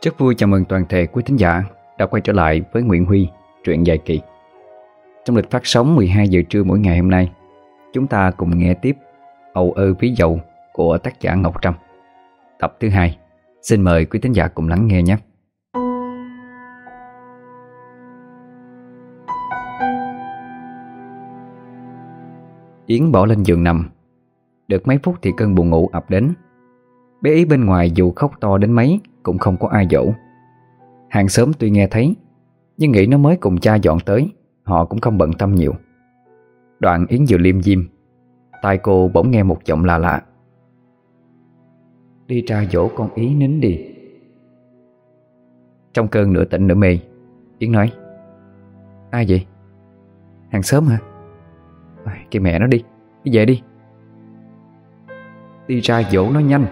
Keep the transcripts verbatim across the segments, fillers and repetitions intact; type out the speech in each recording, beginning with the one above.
Rất vui chào mừng toàn thể quý thính giả đã quay trở lại với Nguyễn Huy, truyện dài kỳ. Trong lịch phát sóng mười hai giờ trưa mỗi ngày hôm nay, chúng ta cùng nghe tiếp Âu ơ ví dầu của tác giả Ngọc Trâm, tập thứ hai. Xin mời quý thính giả cùng lắng nghe nhé. Yến bỏ lên giường nằm. Được mấy phút thì cơn buồn ngủ ập đến. Bé Ý bên ngoài dù khóc to đến mấy cũng không có ai dỗ. Hàng xóm tuy nghe thấy, nhưng nghĩ nó mới cùng cha dọn tới, họ cũng không bận tâm nhiều. Đoạn Yến vừa liêm diêm, tai cô bỗng nghe một giọng lạ lạ: "Đi ra dỗ con Ý nín đi." Trong cơn nửa tỉnh nửa mê, Yến nói: "Ai vậy? Hàng xóm hả? Kìa mẹ nó đi, đi về đi. Đi ra dỗ nó nhanh."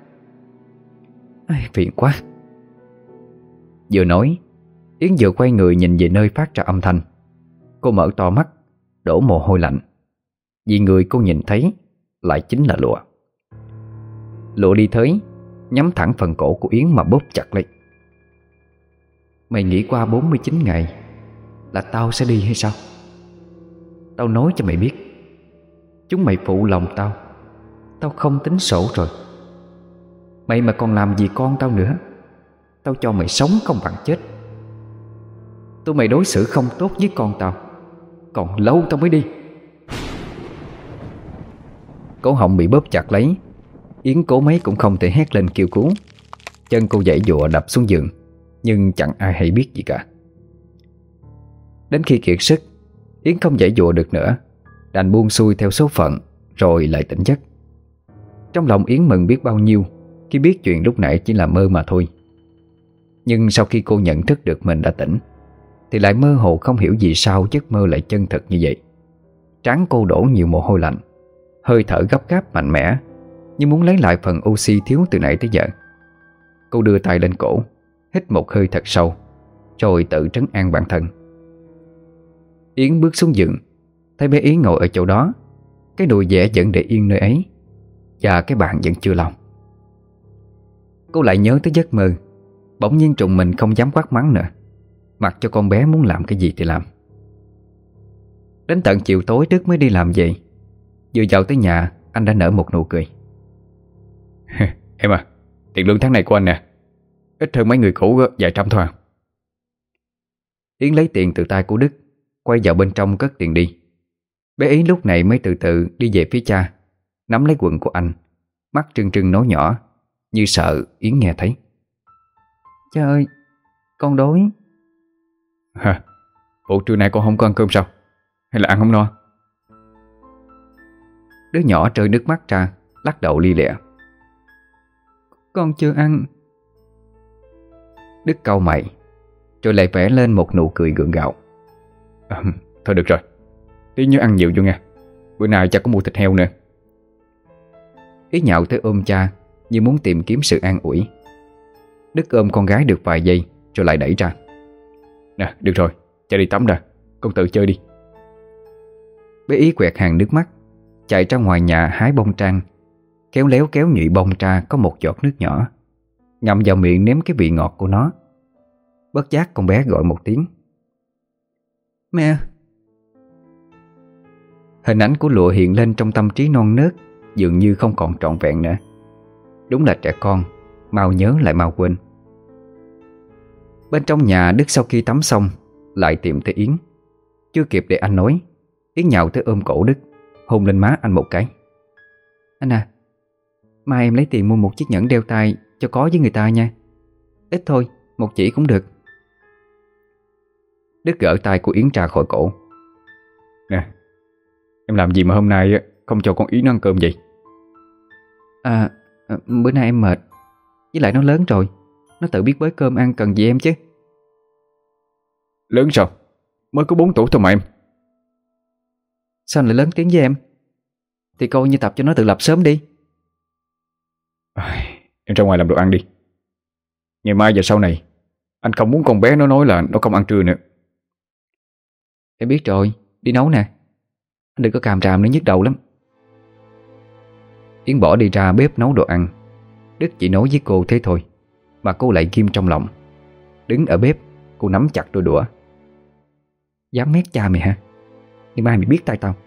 Ai, phiền quá. Vừa nói, Yến vừa quay người nhìn về nơi phát ra âm thanh. Cô mở to mắt, đổ mồ hôi lạnh, vì người cô nhìn thấy lại chính là lụa. Lụa đi tới, nhắm thẳng phần cổ của Yến mà bóp chặt lấy. "Mày nghĩ qua bốn mươi chín ngày là tao sẽ đi hay sao? Tao nói cho mày biết, chúng mày phụ lòng tao, tao không tính sổ rồi. Mày mà còn làm gì con tao nữa, tao cho mày sống không bằng chết. Tụi mày đối xử không tốt với con tao, còn lâu tao mới đi." Cổ họng bị bóp chặt lấy, Yến cố mấy cũng không thể hét lên kêu cứu. Chân cô giãy giụa đập xuống giường, nhưng chẳng ai hay biết gì cả. Đến khi kiệt sức, Yến không giãy giụa được nữa, đành buông xuôi theo số phận, rồi lại tỉnh giấc. Trong lòng Yến mừng biết bao nhiêu khi biết chuyện lúc nãy chỉ là mơ mà thôi. Nhưng sau khi cô nhận thức được mình đã tỉnh, thì lại mơ hồ không hiểu vì sao giấc mơ lại chân thật như vậy. Trán cô đổ nhiều mồ hôi lạnh, hơi thở gấp gáp mạnh mẽ, như muốn lấy lại phần oxy thiếu từ nãy tới giờ. Cô đưa tay lên cổ, hít một hơi thật sâu, rồi tự trấn an bản thân. Yến bước xuống giường, thấy bé Yến ngồi ở chỗ đó, cái nồi dẻ vẫn để yên nơi ấy, và cái bàn vẫn chưa lau. Cô lại nhớ tới giấc mơ, bỗng nhiên trùng mình không dám quát mắng nữa, mặc cho con bé muốn làm cái gì thì làm. Đến tận chiều tối Đức mới đi làm về. Vừa vào tới nhà, anh đã nở một nụ cười. "Em à, tiền lương tháng này của anh nè, ít hơn mấy người cũ vài trăm thôi à." Yến lấy tiền từ tay của Đức, quay vào bên trong cất tiền đi. Bé Ý lúc này mới từ từ đi về phía cha, nắm lấy quần của anh, mắt trừng trừng nói nhỏ, như sợ Yến nghe thấy: "Cha ơi, con đói." "Hả? Bộ trưa nay con không có ăn cơm sao? Hay là ăn không no?" Đứa nhỏ rơi nước mắt ra, lắc đầu li lịa: "Con chưa ăn." Đức cau mày, rồi lại vẽ lên một nụ cười gượng gạo. À, thôi được rồi, tí nhớ ăn nhiều vô nha, bữa nay cha có mua thịt heo nữa." Ý nhạo tới ôm cha như muốn tìm kiếm sự an ủi. Đức ôm con gái được vài giây rồi lại đẩy ra: "Nè, được rồi, cha đi tắm ra, con tự chơi đi." Bé Ý quẹt hàng nước mắt, chạy ra ngoài nhà hái bông trang, khéo léo kéo nhụy bông ra có một giọt nước nhỏ, ngậm vào miệng nếm cái vị ngọt của nó. Bất giác con bé gọi một tiếng: "Mẹ." Hình ảnh của lụa hiện lên trong tâm trí non nớt, dường như không còn trọn vẹn nữa. Đúng là trẻ con, mau nhớ lại mau quên. Bên trong nhà, Đức sau khi tắm xong lại tìm tới Yến. Chưa kịp để anh nói, Yến nhào tới ôm cổ Đức, hôn lên má anh một cái: "Anh à, mai em lấy tiền mua một chiếc nhẫn đeo tay cho có với người ta nha. Ít thôi, một chỉ cũng được." Đức gỡ tay của Yến ra khỏi cổ: "Nè, em làm gì mà hôm nay không cho con Yến nó ăn cơm vậy?" À, à bữa nay em mệt, với lại nó lớn rồi, nó tự biết bới cơm ăn, cần gì em chứ." "Lớn sao? Mới có bốn tuổi thôi mà em." "Sao anh lại lớn tiếng với em? Thì coi như tập cho nó tự lập sớm đi." À, em ra ngoài làm đồ ăn đi. Ngày mai và sau này anh không muốn con bé nó nói là nó không ăn trưa nữa. Em biết rồi, đi nấu nè. Anh đừng có càm ràm nữa, nhức đầu lắm. Yến bỏ đi ra bếp nấu đồ ăn. Đức chỉ nói với cô thế thôi. mà cô lại ghim trong lòng. Đứng ở bếp, cô nắm chặt đôi đũa. Dám mét cha mày hả? Ngày mai mày biết tay tao.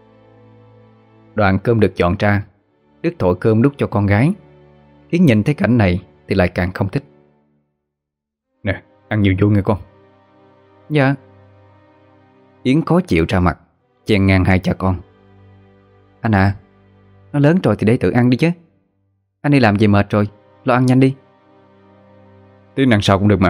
Đoạn cơm được dọn ra, Đức thổi cơm đút cho con gái. Yến nhìn thấy cảnh này thì lại càng không thích. Nè, ăn nhiều vô nghe con. Dạ. Yến khó chịu ra mặt, chen ngang hai cha con. Anh à, nó lớn rồi thì để tự ăn đi chứ. Anh đi làm về mệt rồi, lo ăn nhanh đi. Tí ăn sau cũng được mà.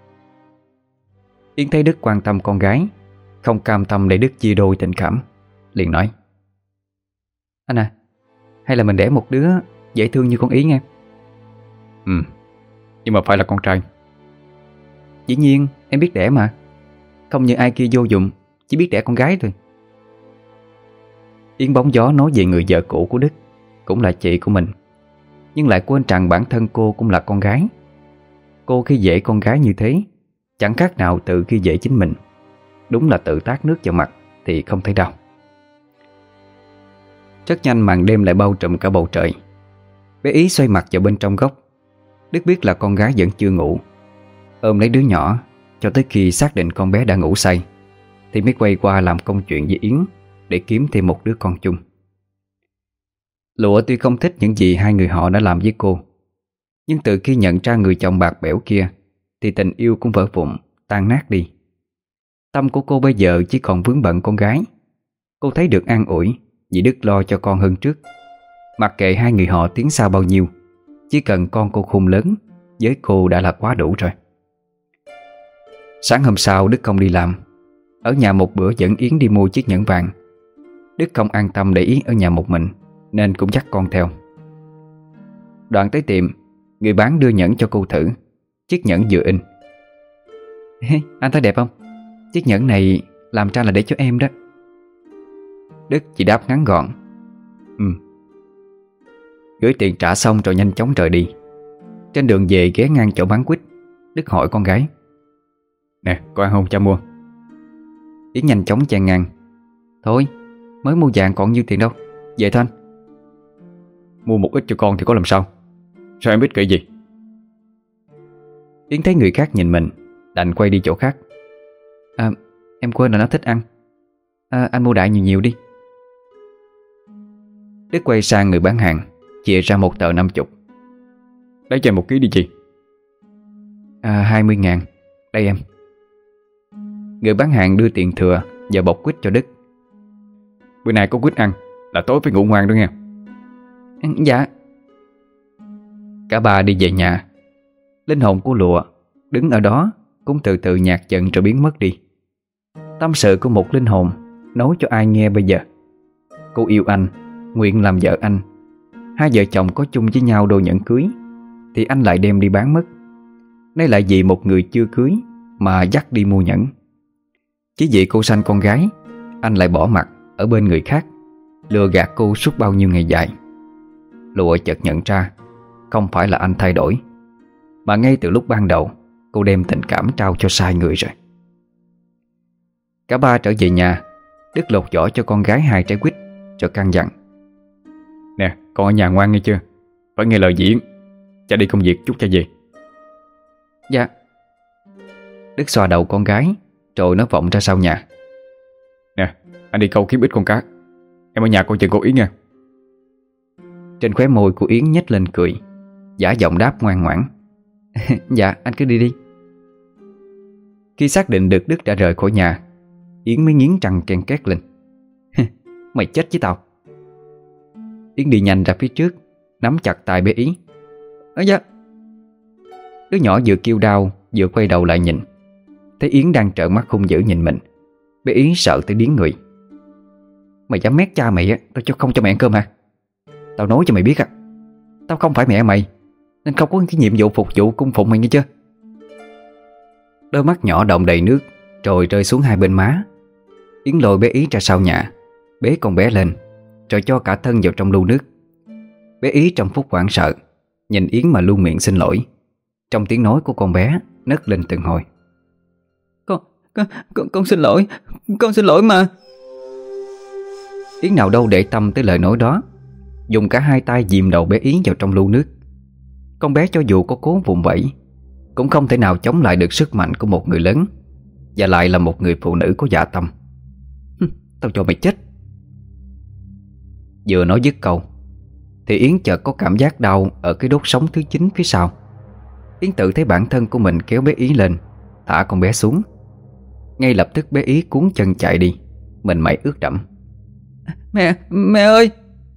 Yến thấy Đức quan tâm con gái, không cam tâm để Đức chia đôi tình cảm, liền nói: Anh à, hay là mình để một đứa dễ thương như con Yến nghe. Ừ, nhưng mà phải là con trai. Dĩ nhiên em biết đẻ mà. Không như ai kia vô dụng, chỉ biết đẻ con gái thôi. Yến bóng gió nói về người vợ cũ của Đức, cũng là chị của mình, nhưng lại quên rằng bản thân cô cũng là con gái. Cô khi dễ con gái như thế chẳng khác nào tự khi dễ chính mình. Đúng là tự tát nước vào mặt thì không thấy đau. Rất nhanh màn đêm lại bao trùm cả bầu trời. Bé Ý xoay mặt vào bên trong góc. Đức biết là con gái vẫn chưa ngủ, ôm lấy đứa nhỏ cho tới khi xác định con bé đã ngủ say thì mới quay qua làm công chuyện với Yến để kiếm thêm một đứa con chung. Lụa tuy không thích những gì hai người họ đã làm với cô, nhưng từ khi nhận ra người chồng bạc bẽo kia thì tình yêu cũng vỡ vụn, tan nát đi. Tâm của cô bây giờ chỉ còn vướng bận con gái. Cô thấy được an ủi vì Đức lo cho con hơn trước. Mặc kệ hai người họ tiến xa bao nhiêu, chỉ cần con cô khôn lớn, với cô đã là quá đủ rồi. Sáng hôm sau Đức không đi làm, ở nhà một bữa dẫn Yến đi mua chiếc nhẫn vàng. Đức không an tâm để Yến ở nhà một mình nên cũng dắt con theo. Đoạn tới tiệm, người bán đưa nhẫn cho cô thử. Chiếc nhẫn vừa in. Anh thấy đẹp không? Chiếc nhẫn này làm ra là để cho em đó. Đức chỉ đáp ngắn gọn: Ừ. Gửi tiền trả xong rồi nhanh chóng rời đi. Trên đường về ghé ngang chỗ bán quýt, Đức hỏi con gái: Nè, có ăn không cha mua? Yến nhanh chóng chen ngang: Thôi, mới mua vàng còn nhiêu tiền đâu, về thôi anh. Mua một ít cho con thì có làm sao? Sao em biết kỹ gì? Yến thấy người khác nhìn mình, đành quay đi chỗ khác. À, em quên là nó thích ăn. À, anh mua đại nhiều nhiều đi. Đức quay sang người bán hàng, chìa ra một tờ năm chục. Lấy cho em một ký đi chị. À, hai mươi ngàn. Đây em. Người bán hàng đưa tiền thừa và bọc quýt cho Đức. Bữa nay có quýt ăn là tối phải ngủ ngoan đó nghe. Dạ. Cả ba đi về nhà. Linh hồn của Lụa đứng ở đó cũng từ từ nhạt dần rồi biến mất đi. Tâm sự của một linh hồn nói cho ai nghe bây giờ? Cô yêu anh, nguyện làm vợ anh. Hai vợ chồng có chung với nhau đồ nhẫn cưới thì anh lại đem đi bán mất. Nay lại vì một người chưa cưới mà dắt đi mua nhẫn. Chỉ vì cô sanh con gái, anh lại bỏ mặt ở bên người khác, lừa gạt cô suốt bao nhiêu ngày dài. Lụa chợt nhận ra không phải là anh thay đổi, mà ngay từ lúc ban đầu cô đem tình cảm trao cho sai người rồi. Cả ba trở về nhà. Đức lột vỏ cho con gái hai trái quýt cho căn dặn: Nè, con ở nhà ngoan nghe chưa? Phải nghe lời diễn. Cha đi công việc chút cha về. Dạ. Đức xoa đầu con gái rồi nó vọng ra sau nhà: Nè, anh đi câu kiếm ít con cá. Em ở nhà coi chừng cô Yến nha. Trên khóe môi của Yến nhếch lên cười, giả giọng đáp ngoan ngoãn: Dạ anh cứ đi đi. Khi xác định được Đức đã rời khỏi nhà, Yến mới nghiến răng ken két lên: Mày chết với tao. Yến đi nhanh ra phía trước, nắm chặt tay bé Ý. Ơ dạ. Đứa nhỏ vừa kêu đau vừa quay đầu lại nhìn, thấy Yến đang trợn mắt hung dữ nhìn mình. Bé Ý sợ tới điếng người: Mày dám mét cha mày á, tao cho không cho mẹ ăn cơm hả? Tao nói cho mày biết á, tao không phải mẹ mày, nên không có cái nhiệm vụ phục vụ cung phụng mày nghe chưa? Đôi mắt nhỏ đọng đầy nước rồi rơi xuống hai bên má. Yến lôi bé Ý ra sau nhà, bế con bé lên rồi cho cả thân vào trong lu nước. Bé Ý trong phút hoảng sợ nhìn Yến mà luôn miệng xin lỗi. Trong tiếng nói của con bé nấc lên từng hồi: Con, con, con, con xin lỗi, con xin lỗi mà. Yến nào đâu để tâm tới lời nói đó, dùng cả hai tay dìm đầu bé Yến vào trong lu nước. Con bé cho dù có cố vùng vẫy cũng không thể nào chống lại được sức mạnh của một người lớn, và lại là một người phụ nữ có dạ tâm. Tao cho mày chết. Vừa nói dứt câu thì Yến chợt có cảm giác đau ở cái đốt sống thứ chín phía sau. Yến tự thấy bản thân của mình kéo bé Ý lên, thả con bé xuống. Ngay lập tức bé Ý cuốn chân chạy đi, mình mẩy ướt đẫm. Mẹ, mẹ ơi!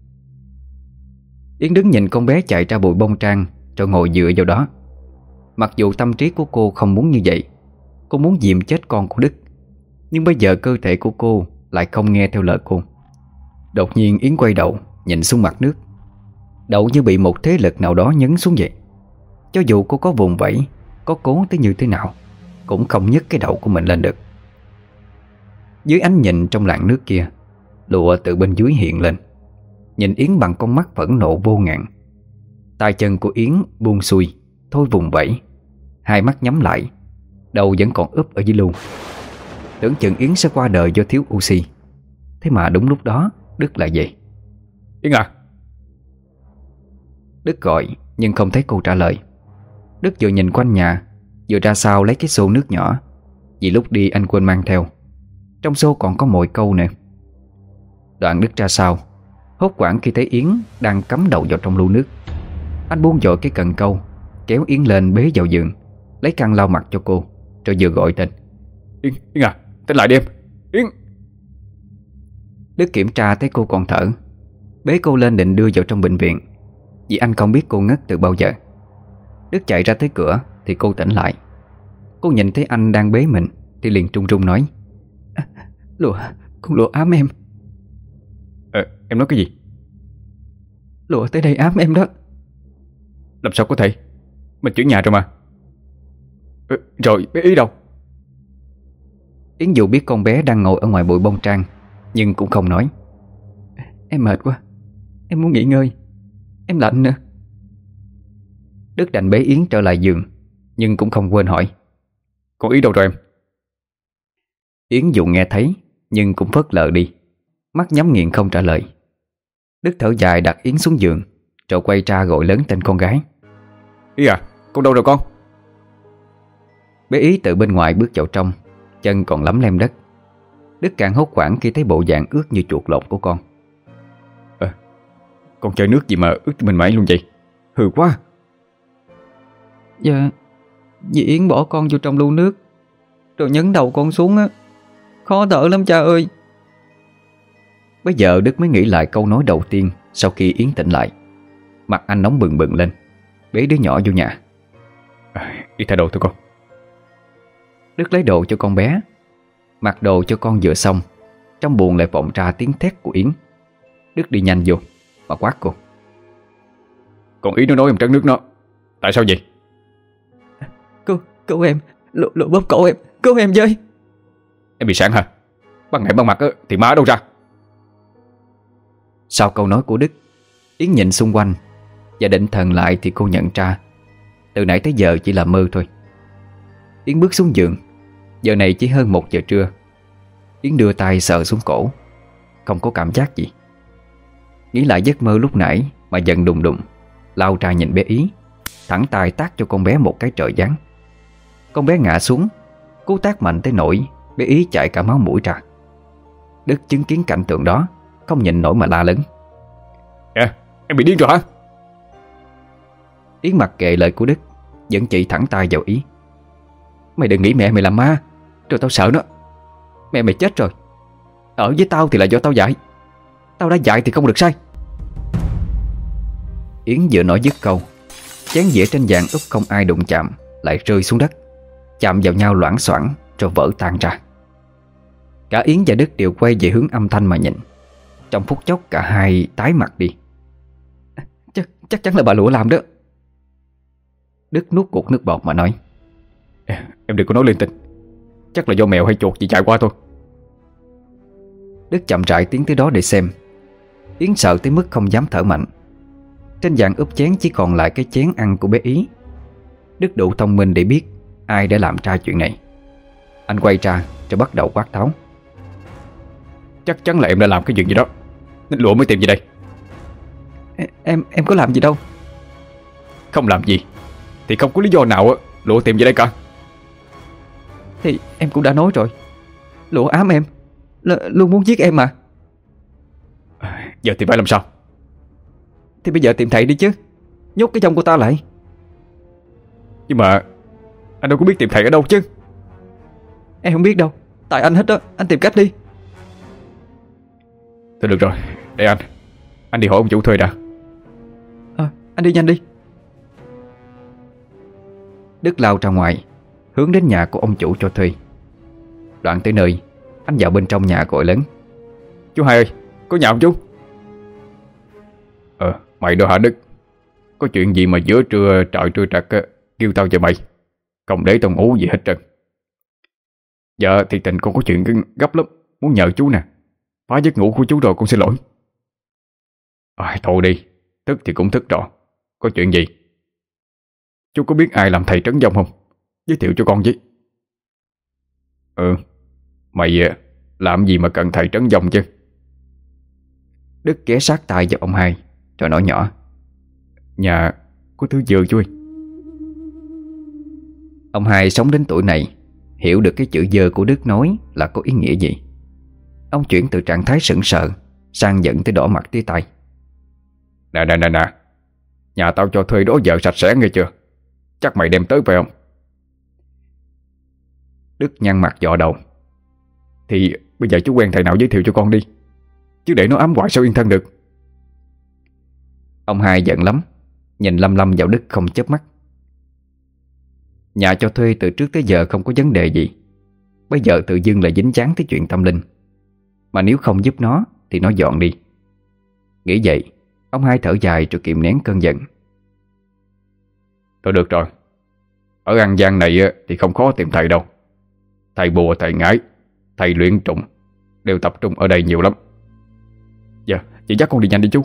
Yến đứng nhìn con bé chạy ra bụi bông trang, rồi ngồi dựa vào đó. Mặc dù tâm trí của cô không muốn như vậy, cô muốn dìm chết con của Đức, nhưng bây giờ cơ thể của cô lại không nghe theo lời cô. Đột nhiên Yến quay đầu nhìn xuống mặt nước. Đầu như bị một thế lực nào đó nhấn xuống vậy. Cho dù cô có vùng vẫy, có cố tới như thế nào, cũng không nhấc cái đầu của mình lên được. Dưới ánh nhìn trong làn nước kia, lụa từ bên dưới hiện lên, nhìn Yến bằng con mắt phẫn nộ vô ngạn. Tay chân của Yến buông xuôi, thôi vùng vẫy, hai mắt nhắm lại, đầu vẫn còn úp ở dưới lu. Tưởng chừng Yến sẽ qua đời do thiếu oxy. Thế mà đúng lúc đó Đức lại vậy. Yến à! Đức gọi nhưng không thấy cô trả lời. Đức vừa nhìn quanh nhà, vừa ra sau lấy cái xô nước nhỏ, vì lúc đi anh quên mang theo. Trong xô còn có mồi câu nè. Đoạn Đức ra sau, hốt hoảng khi thấy Yến đang cắm đầu vào trong lu nước. Anh buông dội cái cần câu, kéo Yến lên bế vào giường, lấy khăn lau mặt cho cô, rồi vừa gọi tên. Yến, Yến à, tỉnh lại đi em. Yến! Đức kiểm tra thấy cô còn thở, bế cô lên định đưa vào trong bệnh viện, vì anh không biết cô ngất từ bao giờ. Đức chạy ra tới cửa thì cô tỉnh lại. Cô nhìn thấy anh đang bế mình thì liền trung trung nói: à, Lụa, con Lụa ám em. Ờ, em nói cái gì? Lụa tới đây ám em đó. Làm sao có thể? Mình chuyển nhà rồi mà. ờ, Rồi bé Ý đâu? Yến dù biết con bé đang ngồi ở ngoài bụi bông trang, nhưng cũng không nói. Em mệt quá, em muốn nghỉ ngơi, em lạnh nữa. Đức đành bế Yến trở lại giường, nhưng cũng không quên hỏi: Con Ý đâu rồi em? Yến dù nghe thấy nhưng cũng phớt lờ đi, mắt nhắm nghiền không trả lời. Đức thở dài đặt Yến xuống giường, rồi quay ra gọi lớn tên con gái. Ý à, con đâu rồi con? Bé Ý từ bên ngoài bước vào trong, chân còn lấm lem đất. Đức càng hốt hoảng khi thấy bộ dạng ướt như chuột lột của con. Ờ, con chơi nước gì mà ướt mình mãi luôn vậy? Hư quá. Dạ, dì Yến bỏ con vô trong lu nước, rồi nhấn đầu con xuống á. Khó thở lắm cha ơi. Bây giờ Đức mới nghĩ lại câu nói đầu tiên sau khi Yến tỉnh lại. Mặt anh nóng bừng bừng lên, bế đứa nhỏ vô nhà. À, đi thay đồ thôi con. Đức lấy đồ cho con bé. Mặc đồ cho con vừa xong, trong buồng lại vọng ra tiếng thét của Yến. Đức đi nhanh vô mà quát cô: Còn Ý nó nói em trấn nước nó. Tại sao vậy? Cứu, cứu em, lụ, lụ bóp cổ em, cứu em với. Em bị sẵn hả? Ban ngày ban mặt thì má đâu ra? Sau câu nói của Đức, Yến nhìn xung quanh và định thần lại thì cô nhận ra từ nãy tới giờ chỉ là mơ thôi. Yến bước xuống giường. Giờ này chỉ hơn một giờ trưa. Yến đưa tay sờ xuống cổ, không có cảm giác gì. Nghĩ lại giấc mơ lúc nãy mà giận đùng đùng, lao ra nhìn bé Ý, thẳng tay tát cho con bé một cái trời giáng. Con bé ngã xuống, cú tát mạnh tới nỗi bé Ý chạy cả máu mũi ra. Đức chứng kiến cảnh tượng đó, không nhịn nổi mà la lớn: À, em bị điên rồi hả? Yến mặc kệ lời của Đức, vẫn chỉ thẳng tay vào Ý: Mày đừng nghĩ mẹ mày làm ma, rồi tao sợ nó. Mẹ mày chết rồi. Ở với tao thì là do tao dạy. Tao đã dạy thì không được sai. Yến vừa nói dứt câu, chén dĩa trên vàng úp không ai đụng chạm lại rơi xuống đất, chạm vào nhau loảng xoảng rồi vỡ tan ra. Cả Yến và Đức đều quay về hướng âm thanh mà nhìn. Trong phút chốc cả hai tái mặt đi. Chắc, chắc chắn là bà Lụa làm đó. Đức nuốt cục nước bọt mà nói: Em đừng có nói linh tinh. Chắc là do mèo hay chuột gì chạy qua thôi. Đức chậm rãi tiến tới đó để xem. Yến sợ tới mức không dám thở mạnh. Trên vàng úp chén chỉ còn lại cái chén ăn của bé Ý. Đức đủ thông minh để biết ai đã làm ra chuyện này. Anh quay ra rồi bắt đầu quát tháo: Chắc chắn là em đã làm cái chuyện gì đó, nên Lụa mới tìm về đây. Em em có làm gì đâu. Không làm gì thì không có lý do nào Lụa tìm về đây cả. Thì em cũng đã nói rồi, Lụa ám em, L- luôn muốn giết em mà. Giờ thì phải làm sao? Thì bây giờ tìm thầy đi chứ, nhốt cái trong cô ta lại. Nhưng mà anh đâu có biết tìm thầy ở đâu chứ. Em không biết đâu, tại anh hết đó, anh tìm cách đi. Thôi được rồi, để anh Anh đi hỏi ông chủ thuê đã. À, anh đi nhanh đi. Đức lao ra ngoài, hướng đến nhà của ông chủ cho thuê. Đoạn tới nơi, anh vào bên trong nhà gọi lớn: Chú Hai ơi, có nhà không chú? Ờ, mày đó hả Đức? Có chuyện gì mà giữa trưa trời trưa trật á, kêu tao cho mày, không để tao ngủ gì hết trơn. Dạ thì tình con có chuyện gấp lắm, muốn nhờ chú nè. Phá giấc ngủ của chú rồi, con xin lỗi. À, thôi đi, thức thì cũng thức rồi. Có chuyện gì? Chú có biết ai làm thầy trấn vong không? Giới thiệu cho con với. Ừ, mày làm gì mà cần thầy trấn vong chứ? Đức ghé sát tai vào ông Hai rồi nói nhỏ: Nhà có thứ dừa chú ơi. Ông Hai sống đến tuổi này, hiểu được cái chữ dơ của Đức nói là có ý nghĩa gì. Ông chuyển từ trạng thái sững sờ sang giận tới đỏ mặt tía tai. Nè nè nè nè, nhà tao cho thuê đó giờ sạch sẽ nghe chưa? Chắc mày đem tới phải không? Đức nhăn mặt dọ đầu: Thì bây giờ chú quen thầy nào giới thiệu cho con đi, chứ để nó ám hoài sao yên thân được. Ông Hai giận lắm, nhìn lâm lâm vào Đức không chớp mắt. Nhà cho thuê từ trước tới giờ không có vấn đề gì, bây giờ tự dưng lại dính dáng tới chuyện tâm linh. Mà nếu không giúp nó thì nó dọn đi. Nghĩ vậy, ông Hai thở dài rồi kìm nén cơn giận. Thôi được rồi, ở An Giang này thì không khó tìm thầy đâu. Thầy bùa, thầy ngải, thầy luyện trùng đều tập trung ở đây nhiều lắm. Dạ, chị dắt con đi nhanh đi chú.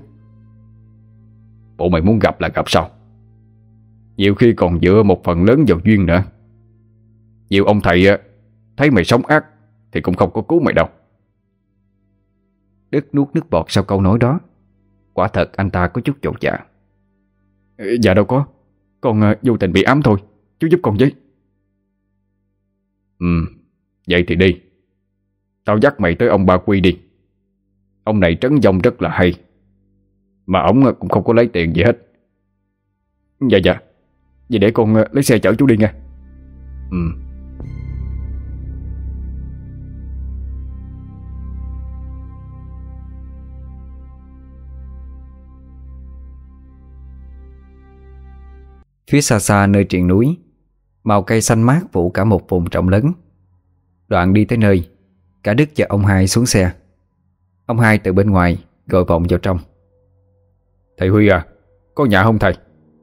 Bộ mày muốn gặp là gặp sao? Nhiều khi còn dựa một phần lớn vào duyên nữa. Nhiều ông thầy thấy mày sống ác thì cũng không có cứu mày đâu. Đức nuốt nước bọt sau câu nói đó. Quả thật anh ta có chút chột dạ. Dạ đâu có, con uh, vô tình bị ám thôi. Chú giúp con với. Ừ, vậy thì đi. Tao dắt mày tới ông Ba Quy đi. Ông này trấn vong rất là hay, mà ổng cũng không có lấy tiền gì hết. Dạ dạ, vậy để con uh, lấy xe chở chú đi nha. Ừ. Phía xa xa nơi triền núi, màu cây xanh mát phủ cả một vùng rộng lớn. Đoạn đi tới nơi, cả Đức và ông Hai xuống xe. Ông Hai từ bên ngoài gọi vọng vào trong: Thầy Huy à, có nhà không thầy?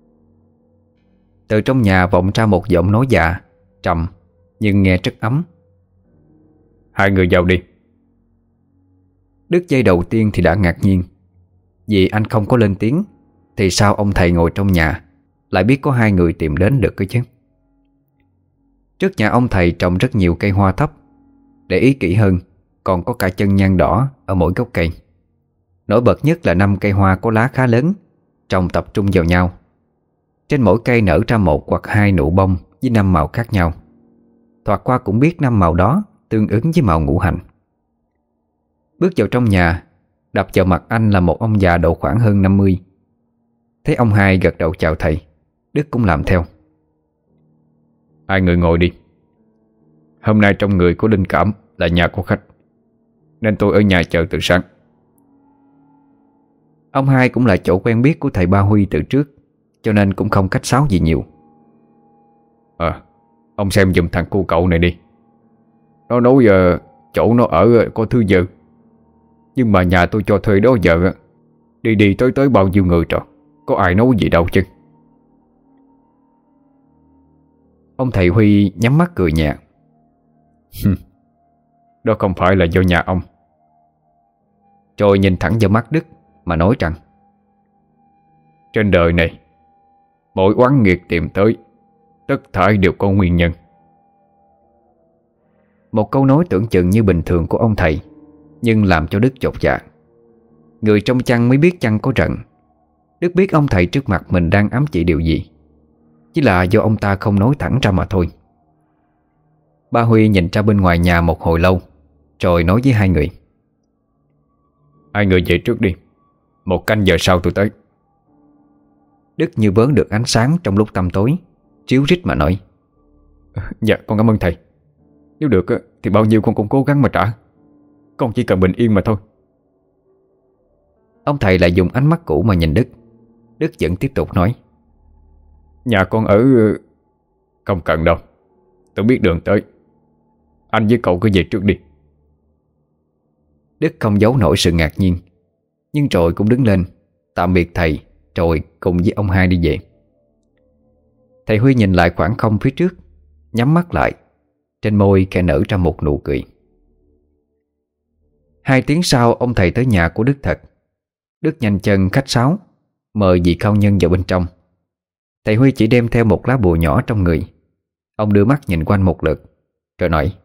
Từ trong nhà vọng ra một giọng nói già, trầm nhưng nghe rất ấm: Hai người vào đi. Đức giây đầu tiên thì đã ngạc nhiên, vì anh không có lên tiếng thì sao ông thầy ngồi trong nhà lại biết có hai người tìm đến được cơ chứ. Trước nhà ông thầy trồng rất nhiều cây hoa thấp. Để ý kỹ hơn, còn có cả chân nhang đỏ ở mỗi gốc cây. Nổi bật nhất là năm cây hoa có lá khá lớn, trồng tập trung vào nhau. Trên mỗi cây nở ra một hoặc hai nụ bông với năm màu khác nhau. Thoạt qua cũng biết năm màu đó tương ứng với màu ngũ hành. Bước vào trong nhà, đập vào mặt anh là một ông già độ khoảng hơn năm mươi. Thấy ông Hai gật đầu chào thầy, Đức cũng làm theo. Hai người ngồi đi. Hôm nay trong người của Linh Cảm là nhà của khách, nên tôi ở nhà chờ từ sáng. Ông Hai cũng là chỗ quen biết của thầy Ba Huy từ trước, cho nên cũng không khách sáo gì nhiều. À, ông xem giùm thằng cu cậu này đi. Nó nói uh, chỗ nó ở có thứ dơ, nhưng mà nhà tôi cho thuê đó giờ đi đi tới tới bao nhiêu người rồi, có ai nói gì đâu chứ. Ông thầy Huy nhắm mắt cười nhẹ. Đó không phải là do nhà ông. Rồi nhìn thẳng vào mắt Đức mà nói rằng: Trên đời này, mỗi oán nghiệt tìm tới, tất thảy đều có nguyên nhân. Một câu nói tưởng chừng như bình thường của ông thầy, nhưng làm cho Đức chột dạ. Người trong chăn mới biết chăn có trận. Đức biết ông thầy trước mặt mình đang ám chỉ điều gì. chỉ là do ông ta không nói thẳng ra mà thôi. Ba Huy nhìn ra bên ngoài nhà một hồi lâu, rồi nói với hai người: Hai người về trước đi, một canh giờ sau tôi tới. Đức như vớn được ánh sáng trong lúc tăm tối, ríu rít mà nói: Dạ con cảm ơn thầy. Nếu được thì bao nhiêu con cũng cố gắng mà trả. Con chỉ cần bình yên mà thôi. Ông thầy lại dùng ánh mắt cũ mà nhìn Đức. Đức vẫn tiếp tục nói: Nhà con ở... Không cần đâu, tôi biết đường tới. Anh với cậu cứ về trước đi. Đức không giấu nổi sự ngạc nhiên, nhưng rồi cũng đứng lên tạm biệt thầy, rồi cùng với ông hai đi về. Thầy Huy nhìn lại khoảng không phía trước, nhắm mắt lại, trên môi khẽ nở ra một nụ cười. Hai tiếng sau, ông thầy tới nhà của Đức thật. Đức nhanh chân khách sáo mời vị cao nhân vào bên trong. Thầy Huy chỉ đem theo một lá bùa nhỏ trong người. Ông đưa mắt nhìn quanh một lượt, rồi nói: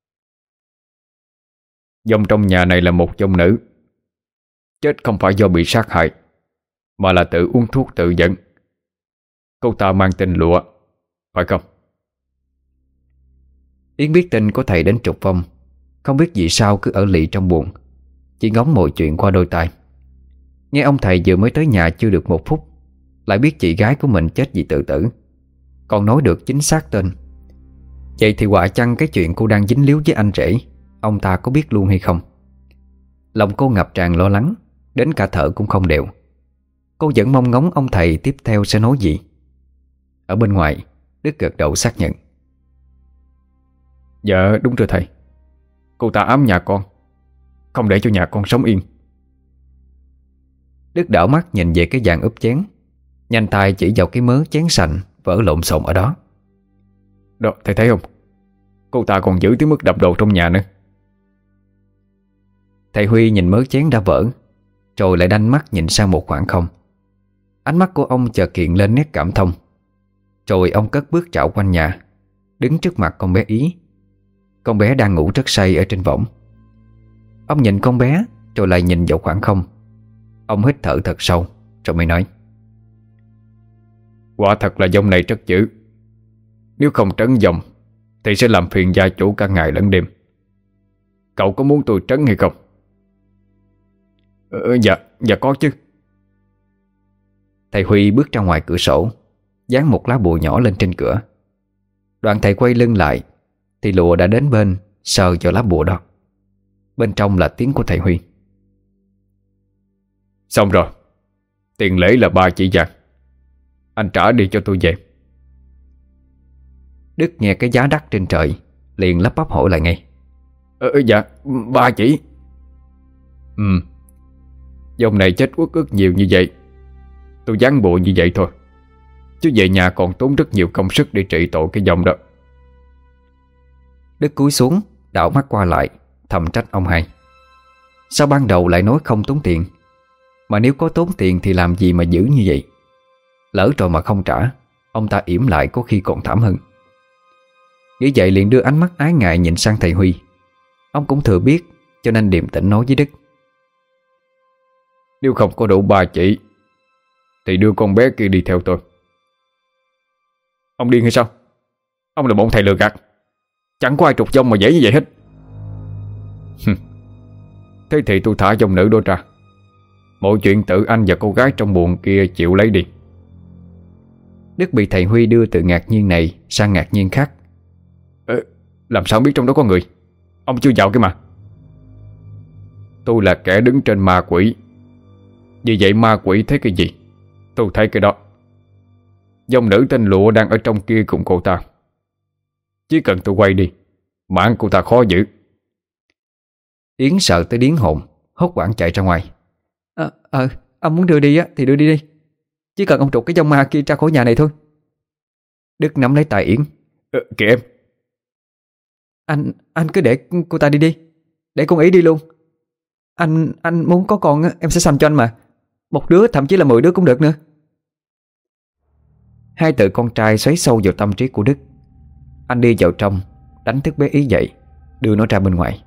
Dòng trong nhà này là một dòng nữ. Chết không phải do bị sát hại, mà là tự uống thuốc tự dẫn. Cô ta mang tên Lụa, phải không? Yến biết tin của thầy đến trục vong, không biết vì sao cứ ở lì trong buồn, chỉ ngóng mọi chuyện qua đôi tai. Nghe ông thầy vừa mới tới nhà chưa được một phút, lại biết chị gái của mình chết vì tự tử, còn nói được chính xác tên. Vậy thì quả chăng cái chuyện cô đang dính líu với anh rể, ông ta có biết luôn hay không? Lòng cô ngập tràn lo lắng, đến cả thở cũng không đều. Cô vẫn mong ngóng ông thầy tiếp theo sẽ nói gì. Ở bên ngoài, Đức gật đầu xác nhận: Dạ đúng rồi thầy. Cô ta ám nhà con, không để cho nhà con sống yên. Đức đảo mắt nhìn về cái vàng úp chén, nhanh tay chỉ vào cái mớ chén sành vỡ lộn xộn ở đó. Đó, thầy thấy không? Cô ta còn giữ tới mức đập đồ trong nhà nữa. Thầy Huy nhìn mớ chén đã vỡ, rồi lại đanh mắt nhìn sang một khoảng không. Ánh mắt của ông chợt hiện lên nét cảm thông. Rồi ông cất bước trảo quanh nhà, đứng trước mặt con bé Ý. Con bé đang ngủ rất say ở trên võng. Ông nhìn con bé, rồi lại nhìn vào khoảng không. Ông hít thở thật sâu, rồi mới nói: Quả thật là dòng này rất dữ. Nếu không trấn dòng thì sẽ làm phiền gia chủ cả ngày lẫn đêm. Cậu có muốn tôi trấn hay không? Ờ, dạ, dạ có chứ. Thầy Huy bước ra ngoài cửa sổ, dán một lá bùa nhỏ lên trên cửa. Đoạn thầy quay lưng lại, thì Lụa đã đến bên, sờ vào lá bùa đó. Bên trong là tiếng của thầy Huy: Xong rồi. Tiền lễ là ba chỉ vàng. Anh trả đi cho tôi về. Đức nghe cái giá đắt trên trời, liền lắp bắp hỏi lại ngay: Ờ, dạ, ba chỉ. Ừ. Dòng này chết uất ức nhiều như vậy, tôi dán bùa như vậy thôi, chứ về nhà còn tốn rất nhiều công sức để trị tội cái dòng đó. Đức cúi xuống, đảo mắt qua lại, thầm trách ông hai. Sao ban đầu lại nói không tốn tiền, mà nếu có tốn tiền thì làm gì mà giữ như vậy? Lỡ rồi mà không trả, ông ta yểm lại có khi còn thảm hơn. Nghĩ vậy liền đưa ánh mắt ái ngại nhìn sang thầy Huy. Ông cũng thừa biết, cho nên điềm tĩnh nói với Đức: Nếu không có đủ ba chỉ thì đưa con bé kia đi theo tôi. Ông điên hay sao? Ông là bọn thầy lừa gạt. Chẳng có ai trục dông mà dễ như vậy hết. Thế thì tôi thả dòng nữ đó ra. Mọi chuyện tự anh và cô gái trong buồng kia chịu lấy đi. Đức bị thầy Huy đưa từ ngạc nhiên này sang ngạc nhiên khác. Ờ, làm sao biết trong đó có người? Ông chưa vào kia mà. Tôi là kẻ đứng trên ma quỷ. Vì vậy ma quỷ thấy cái gì, tôi thấy cái đó. Dòng nữ tên Lụa đang ở trong kia cùng cô ta. Chỉ cần tôi quay đi, mạng cô ta khó giữ. Yến sợ tới điếng hồn, hốt hoảng chạy ra ngoài. Ờ, à, à, ông muốn đưa đi á thì đưa đi đi. Chỉ cần ông trục cái dòng ma kia ra khỏi nhà này thôi. Đức nắm lấy tay Yến. Ờ, kìa em. Anh, anh cứ để cô ta đi đi. Để con Ý đi luôn. Anh, anh muốn có con á, em sẽ sanh cho anh mà. Một đứa, thậm chí là mười đứa cũng được nữa. Hai từ con trai xoáy sâu vào tâm trí của Đức. Anh đi vào trong, đánh thức bé Ý dậy, đưa nó ra bên ngoài.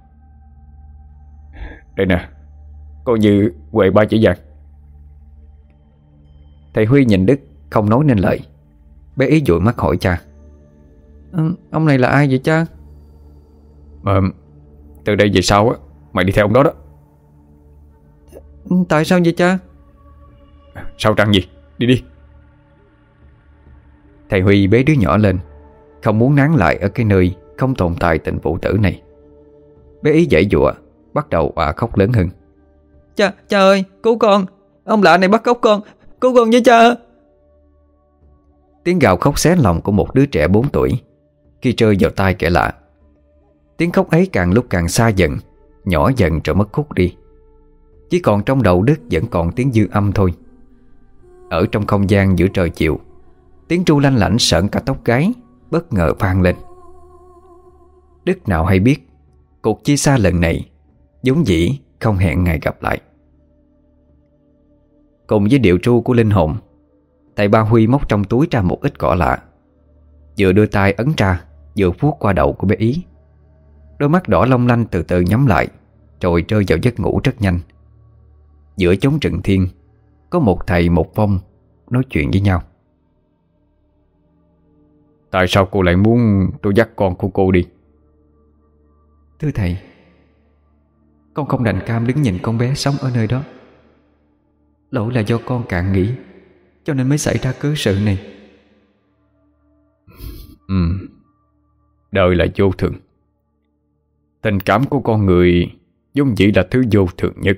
Đây nè, coi như quệ ba chỉ vàng. Thầy Huy nhìn Đức không nói nên lời. Bé Ý dụi mắt hỏi cha. Ừ, ông này là ai vậy cha? Mà từ đây về sau á, mày đi theo ông đó đó. Tại sao vậy cha? Sao trăng gì, đi đi. Thầy Huy bế đứa nhỏ lên, không muốn nán lại ở cái nơi không tồn tại tình phụ tử này. Bé Ý giãy giụa, bắt đầu òa khóc lớn hơn. Cha, cha ơi, cứu con. Ông lạ này bắt cóc con, cứu con với cha. Tiếng gào khóc xé lòng của một đứa trẻ bốn tuổi khi rơi vào tai kẻ lạ. Tiếng khóc ấy càng lúc càng xa dần, nhỏ dần rồi mất khúc đi. Chỉ còn trong đầu Đức vẫn còn tiếng dư âm thôi. Ở trong không gian giữa trời chiều, tiếng tru lanh lảnh sởn cả tóc gáy bất ngờ vang lên. Đức nào hay biết cuộc chia xa lần này vốn dĩ không hẹn ngày gặp lại. Cùng với điệu tru của linh hồn, thầy Ba Huy móc trong túi ra một ít cỏ lạ, vừa đưa tay ấn ra, vừa vuốt qua đầu của bé Ý. Đôi mắt đỏ long lanh từ từ nhắm lại, rồi rơi vào giấc ngủ rất nhanh. Giữa chốn rừng thiên, có một thầy một vong nói chuyện với nhau. Tại sao cô lại muốn tôi dắt con của cô đi? Thưa thầy, con không đành cam đứng nhìn con bé sống ở nơi đó. Lỗi là do con cạn nghĩ, cho nên mới xảy ra cớ sự này. Ừ, đời là vô thường. Tình cảm của con người vốn dĩ là thứ vô thường nhất.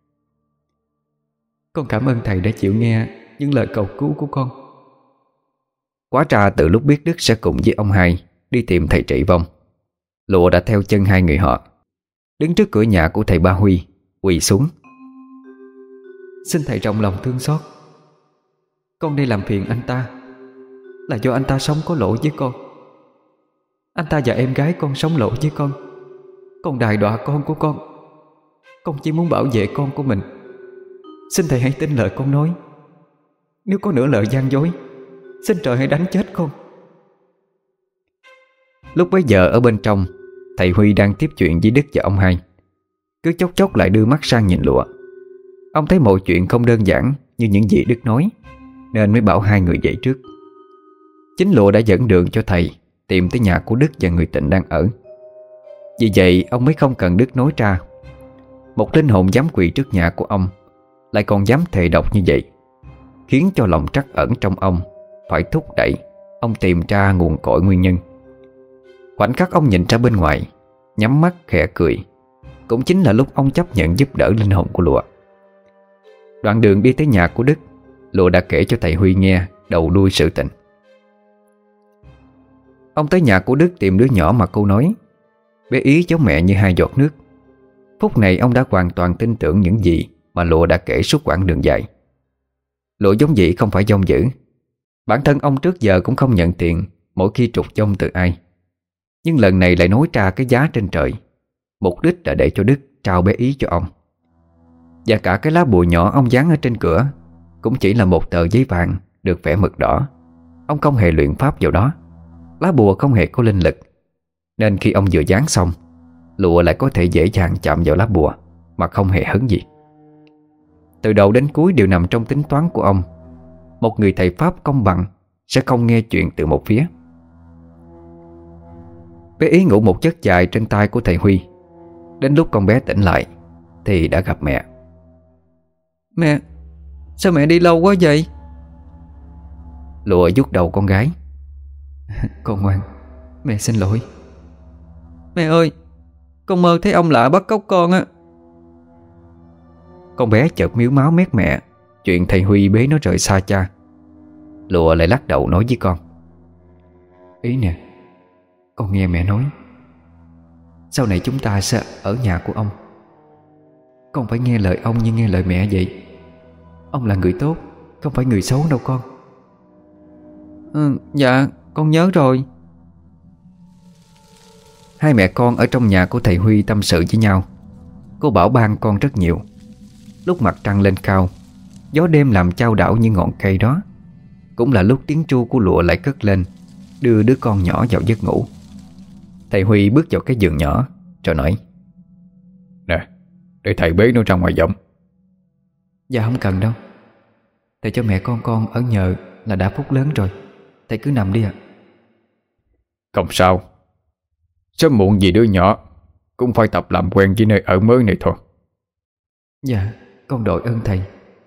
Con cảm ơn thầy đã chịu nghe những lời cầu cứu của con. Quá ra từ lúc biết Đức sẽ cùng với ông hai đi tìm thầy trị vong, Lụa đã theo chân hai người họ, đứng trước cửa nhà của thầy Ba Huy, quỳ xuống. Xin thầy rộng lòng thương xót. Con đi làm phiền anh ta là do anh ta sống có lỗi với con. Anh ta và em gái con sống lỗi với con. Con đài đọa con của con. Con chỉ muốn bảo vệ con của mình. Xin thầy hãy tin lời con nói. Nếu có nửa lời gian dối, xin trời hãy đánh chết con. Lúc bấy giờ ở bên trong, thầy Huy đang tiếp chuyện với Đức và ông hai. Cứ chốc chốc lại đưa mắt sang nhìn Lụa. Ông thấy mọi chuyện không đơn giản như những gì Đức nói, nên mới bảo hai người dậy trước. Chính Lụa đã dẫn đường cho thầy tìm tới nhà của Đức và người Tịnh đang ở. Vì vậy ông mới không cần Đức nói ra. Một linh hồn dám quỳ trước nhà của ông, lại còn dám thề độc như vậy, khiến cho lòng trắc ẩn trong ông phải thúc đẩy ông tìm ra nguồn cội nguyên nhân. Khoảnh khắc ông nhìn ra bên ngoài, nhắm mắt khẽ cười, cũng chính là lúc ông chấp nhận giúp đỡ linh hồn của Lụa. Đoạn đường đi tới nhà của Đức, Lụa đã kể cho thầy Huy nghe đầu đuôi sự tình. Ông tới nhà của Đức tìm đứa nhỏ mà cô nói. Bé Ý giống mẹ như hai giọt nước. Phút này ông đã hoàn toàn tin tưởng những gì mà Lụa đã kể suốt quãng đường dài. Lụa giống dĩ không phải dông dữ. Bản thân ông trước giờ cũng không nhận tiền mỗi khi trục dông từ ai. Nhưng lần này lại nói ra cái giá trên trời, mục đích là để cho Đức trao bé Ý cho ông. Và cả cái lá bùa nhỏ ông dán ở trên cửa cũng chỉ là một tờ giấy vàng được vẽ mực đỏ. Ông không hề luyện pháp vào đó. Lá bùa không hề có linh lực, nên khi ông vừa dán xong, Lụa lại có thể dễ dàng chạm vào lá bùa mà không hề hấn gì. Từ đầu đến cuối đều nằm trong tính toán của ông. Một người thầy pháp công bằng sẽ không nghe chuyện từ một phía. Bé Ý ngủ một giấc dài trên tay của thầy Huy. Đến lúc con bé tỉnh lại thì đã gặp mẹ. Mẹ, sao mẹ đi lâu quá vậy? Lụa vuốt đầu con gái. Con ngoan, mẹ xin lỗi. Mẹ ơi, con mơ thấy ông lạ bắt cóc con á. Con bé chợt miếu máu mét mẹ chuyện thầy Huy bế nó rời xa cha. Lụa lại lắc đầu nói với con. Ý nè, con nghe mẹ nói, sau này chúng ta sẽ ở nhà của ông. Con phải nghe lời ông như nghe lời mẹ vậy. Ông là người tốt, không phải người xấu đâu con. Ừ, dạ, con nhớ rồi. Hai mẹ con ở trong nhà của thầy Huy tâm sự với nhau. Cô bảo ban con rất nhiều. Lúc mặt trăng lên cao, gió đêm làm chao đảo những ngọn cây đó, cũng là lúc tiếng tru của Lụa lại cất lên, đưa đứa con nhỏ vào giấc ngủ. Thầy Huy bước vào cái giường nhỏ rồi nói. Nè, để thầy bế nó ra ngoài giọng. Dạ không cần đâu. Thầy cho mẹ con con ở nhờ là đã phúc lớn rồi. Thầy cứ nằm đi ạ. Không sao. Sớm muộn gì đứa nhỏ cũng phải tập làm quen với nơi ở mới này thôi. Dạ, con đội ơn thầy.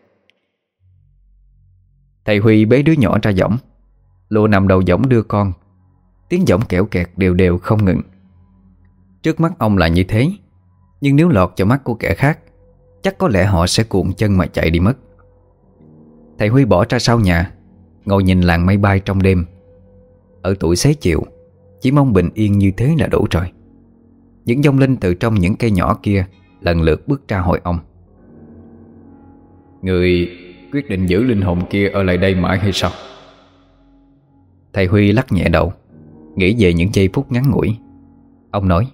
Thầy Huy bế đứa nhỏ ra võng. Lụa nằm đầu võng đưa con. Tiếng võng kẽo kẹt đều đều không ngừng. Trước mắt ông là như thế, nhưng nếu lọt vào mắt của kẻ khác, chắc có lẽ họ sẽ cuộn chân mà chạy đi mất. Thầy Huy bỏ ra sau nhà, ngồi nhìn làng mây bay trong đêm. Ở tuổi xế chiều, chỉ mong bình yên như thế là đủ rồi. Những vong linh từ trong những cây nhỏ kia lần lượt bước ra hỏi ông: Người quyết định giữ linh hồn kia ở lại đây mãi hay sao? Thầy Huy lắc nhẹ đầu, nghĩ về những giây phút ngắn ngủi. Ông nói: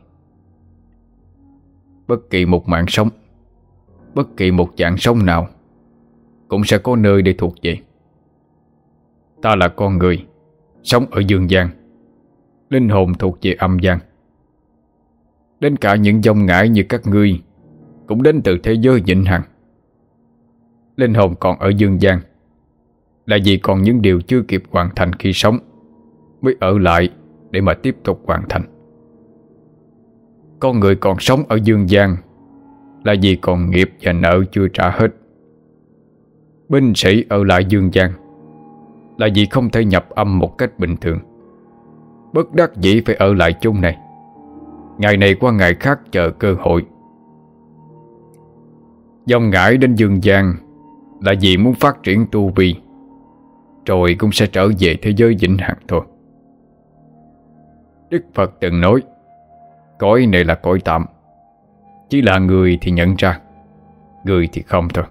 Bất kỳ một mạng sống, bất kỳ một dạng sống nào cũng sẽ có nơi để thuộc về. Ta là con người, sống ở dương gian. Linh hồn thuộc về âm gian. Đến cả những vong ngải như các ngươi cũng đến từ thế giới vĩnh hằng. Linh hồn còn ở dương gian là vì còn những điều chưa kịp hoàn thành khi sống, mới ở lại để mà tiếp tục hoàn thành. Con người còn sống ở dương gian là vì còn nghiệp và nợ chưa trả hết. Binh sĩ ở lại dương gian là vì không thể nhập âm một cách bình thường, bất đắc dĩ phải ở lại chung này, ngày này qua ngày khác chờ cơ hội. Vong ngải đến dương gian là vì muốn phát triển tu vi, rồi cũng sẽ trở về thế giới vĩnh hằng thôi. Đức Phật từng nói, cõi này là cõi tạm, chỉ là người thì nhận ra, người thì không thôi.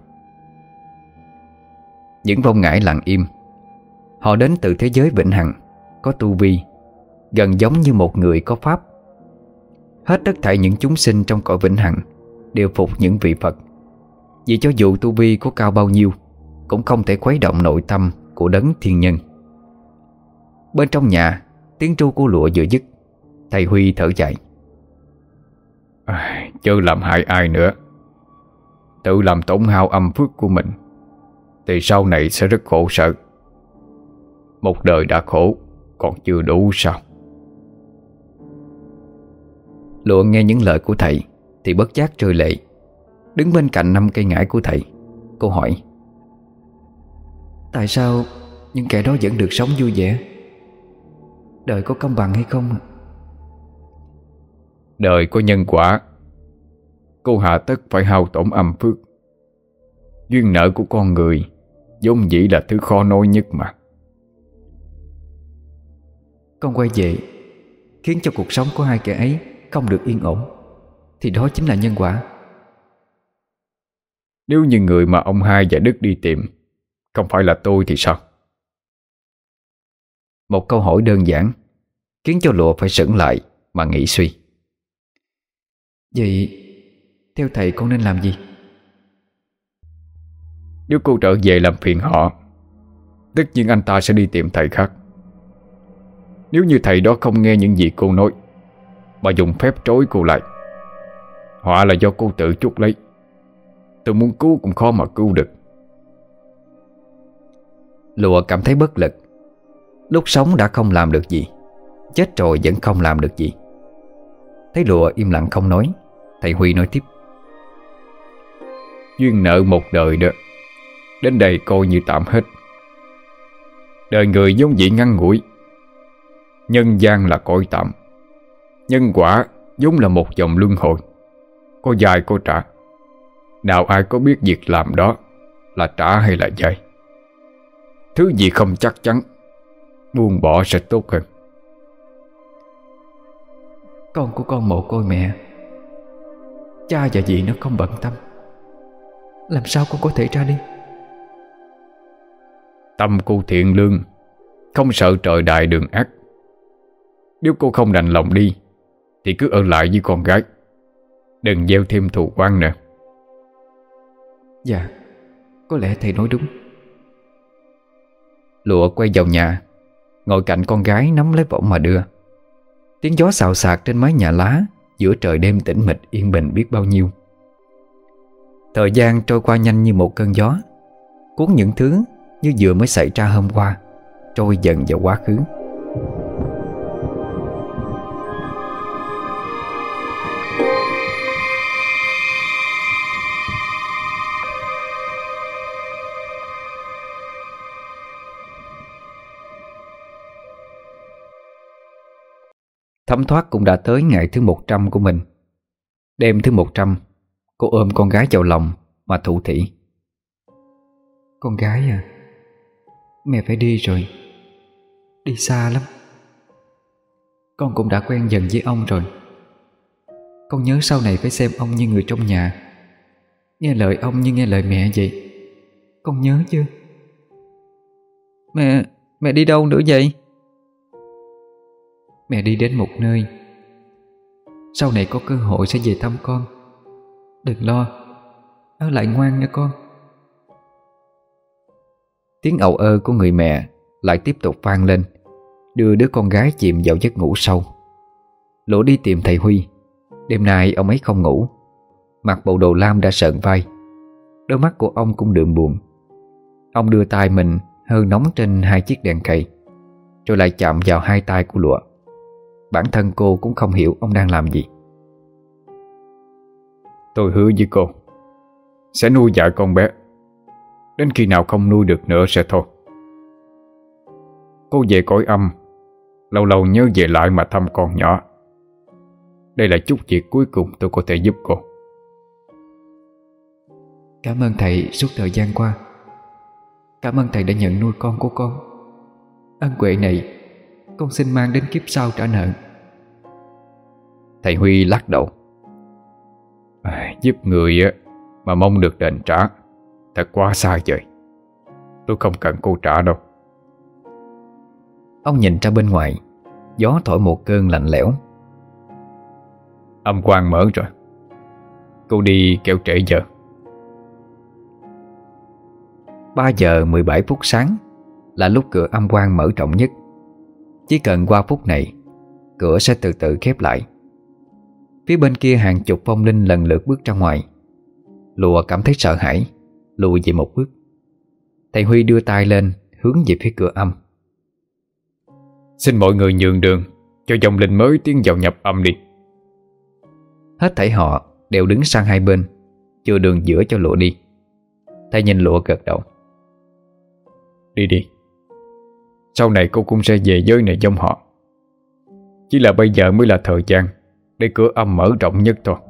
Những vong ngải lặng im. Họ đến từ thế giới vĩnh hằng, có tu vi, gần giống như một người có pháp. Hết tất thảy những chúng sinh trong cõi vĩnh hằng đều phục những vị Phật, vì cho dù tu vi có cao bao nhiêu cũng không thể khuấy động nội tâm của đấng thiên nhân. Bên trong nhà, tiếng tru của lụa vừa dứt, thầy Huy thở dài: à, Chớ làm hại ai nữa. Tự làm tổn hao âm phước của mình thì sau này sẽ rất khổ sở. Một đời đã khổ còn chưa đủ sao? Lụa nghe những lời của thầy thì bất giác rơi lệ. Đứng bên cạnh năm cây ngải của thầy, cô hỏi: Tại sao những kẻ đó vẫn được sống vui vẻ? Đời có công bằng hay không? Đời có nhân quả. Cô hạ tất phải hao tổn âm phước. Duyên nợ của con người vốn dĩ là thứ khó nói nhất mà. Con quay về khiến cho cuộc sống của hai kẻ ấy không được yên ổn, thì đó chính là nhân quả. Nếu như người mà ông hai và Đức đi tìm không phải là tôi thì sao? Một câu hỏi đơn giản khiến cho lụa phải sững lại mà nghĩ suy. Vậy theo thầy con nên làm gì? Nếu cô trở về làm phiền họ, tất nhiên anh ta sẽ đi tìm thầy khác. Nếu như thầy đó không nghe những gì cô nói mà dùng phép trối cô lại, họa là do cô tự chuốc lấy. Tôi muốn cứu cũng khó mà cứu được. Lụa cảm thấy bất lực. Lúc sống đã không làm được gì, chết rồi vẫn không làm được gì. Thấy lụa im lặng không nói, thầy Huy nói tiếp: Duyên nợ một đời đó, đến đây coi như tạm hết. Đời người vốn dĩ ngắn ngủi. Nhân gian là cõi tạm. Nhân quả vốn là một dòng luân hồi, có dài có trả. Nào ai có biết việc làm đó là trả hay là dài. Thứ gì không chắc chắn, buông bỏ sẽ tốt hơn. Con của con mồ côi mẹ, cha và dì nó không bận tâm, làm sao con có thể ra đi? Tâm cô thiện lương, không sợ trời đại đường ác. Nếu cô không đành lòng đi thì cứ ở lại với con gái, đừng gieo thêm thù oán nữa. Dạ, có lẽ thầy nói đúng. Lụa quay vào nhà, ngồi cạnh con gái nắm lấy võng mà đưa. Tiếng gió xào xạc trên mái nhà lá giữa trời đêm tĩnh mịch yên bình biết bao nhiêu. Thời gian trôi qua nhanh như một cơn gió, cuốn những thứ như vừa mới xảy ra hôm qua trôi dần vào quá khứ. Thấm thoát cũng đã tới ngày thứ một trăm của mình. Đêm thứ một trăm, cô ôm con gái vào lòng mà thủ thỉ: "Con gái à, mẹ phải đi rồi. Đi xa lắm. Con cũng đã quen dần với ông rồi. Con nhớ sau này phải xem ông như người trong nhà, nghe lời ông như nghe lời mẹ vậy. Con nhớ chưa?" Mẹ, mẹ đi đâu nữa vậy? Mẹ đi đến một nơi. Sau này có cơ hội sẽ về thăm con. Đừng lo, ở lại ngoan nha con. Tiếng ầu ơ của người mẹ lại tiếp tục vang lên, đưa đứa con gái chìm vào giấc ngủ sâu. Lũ đi tìm thầy Huy. Đêm nay ông ấy không ngủ. Mặc bộ đồ lam đã sợn vai, đôi mắt của ông cũng đượm buồn. Ông đưa tay mình hơi nóng trên hai chiếc đèn cầy, rồi lại chạm vào hai tay của Lụa. Bản thân cô cũng không hiểu ông đang làm gì. Tôi hứa với cô sẽ nuôi dạy con bé, đến khi nào không nuôi được nữa sẽ thôi. Cô về cõi âm, lâu lâu nhớ về lại mà thăm con nhỏ. Đây là chút việc cuối cùng tôi có thể giúp cô. Cảm ơn thầy suốt thời gian qua. Cảm ơn thầy đã nhận nuôi con của con. Ân huệ này con xin mang đến kiếp sau trả nợ. Thầy Huy lắc đầu. À, giúp người mà mong được đền trả thật quá xa vời. Tôi không cần cô trả đâu. Ông nhìn ra bên ngoài. Gió thổi một cơn lạnh lẽo. Âm quang mở rồi, cô đi kẻo trễ giờ. Ba giờ mười bảy phút sáng là lúc cửa âm quang mở rộng nhất. Chỉ cần qua phút này, cửa sẽ từ từ khép lại. Phía bên kia hàng chục vong linh lần lượt bước ra ngoài. Lụa cảm thấy sợ hãi, lùi về một bước. Thầy Huy đưa tay lên hướng về phía cửa âm. Xin mọi người nhường đường cho dòng linh mới tiến vào nhập âm đi. Hết thảy họ đều đứng sang hai bên, chừa đường giữa cho Lụa đi. Thầy nhìn Lụa gật đầu. Đi đi. Sau này cô cũng sẽ về giới này giống họ. Chỉ là bây giờ mới là thời gian để cửa âm mở rộng nhất thôi.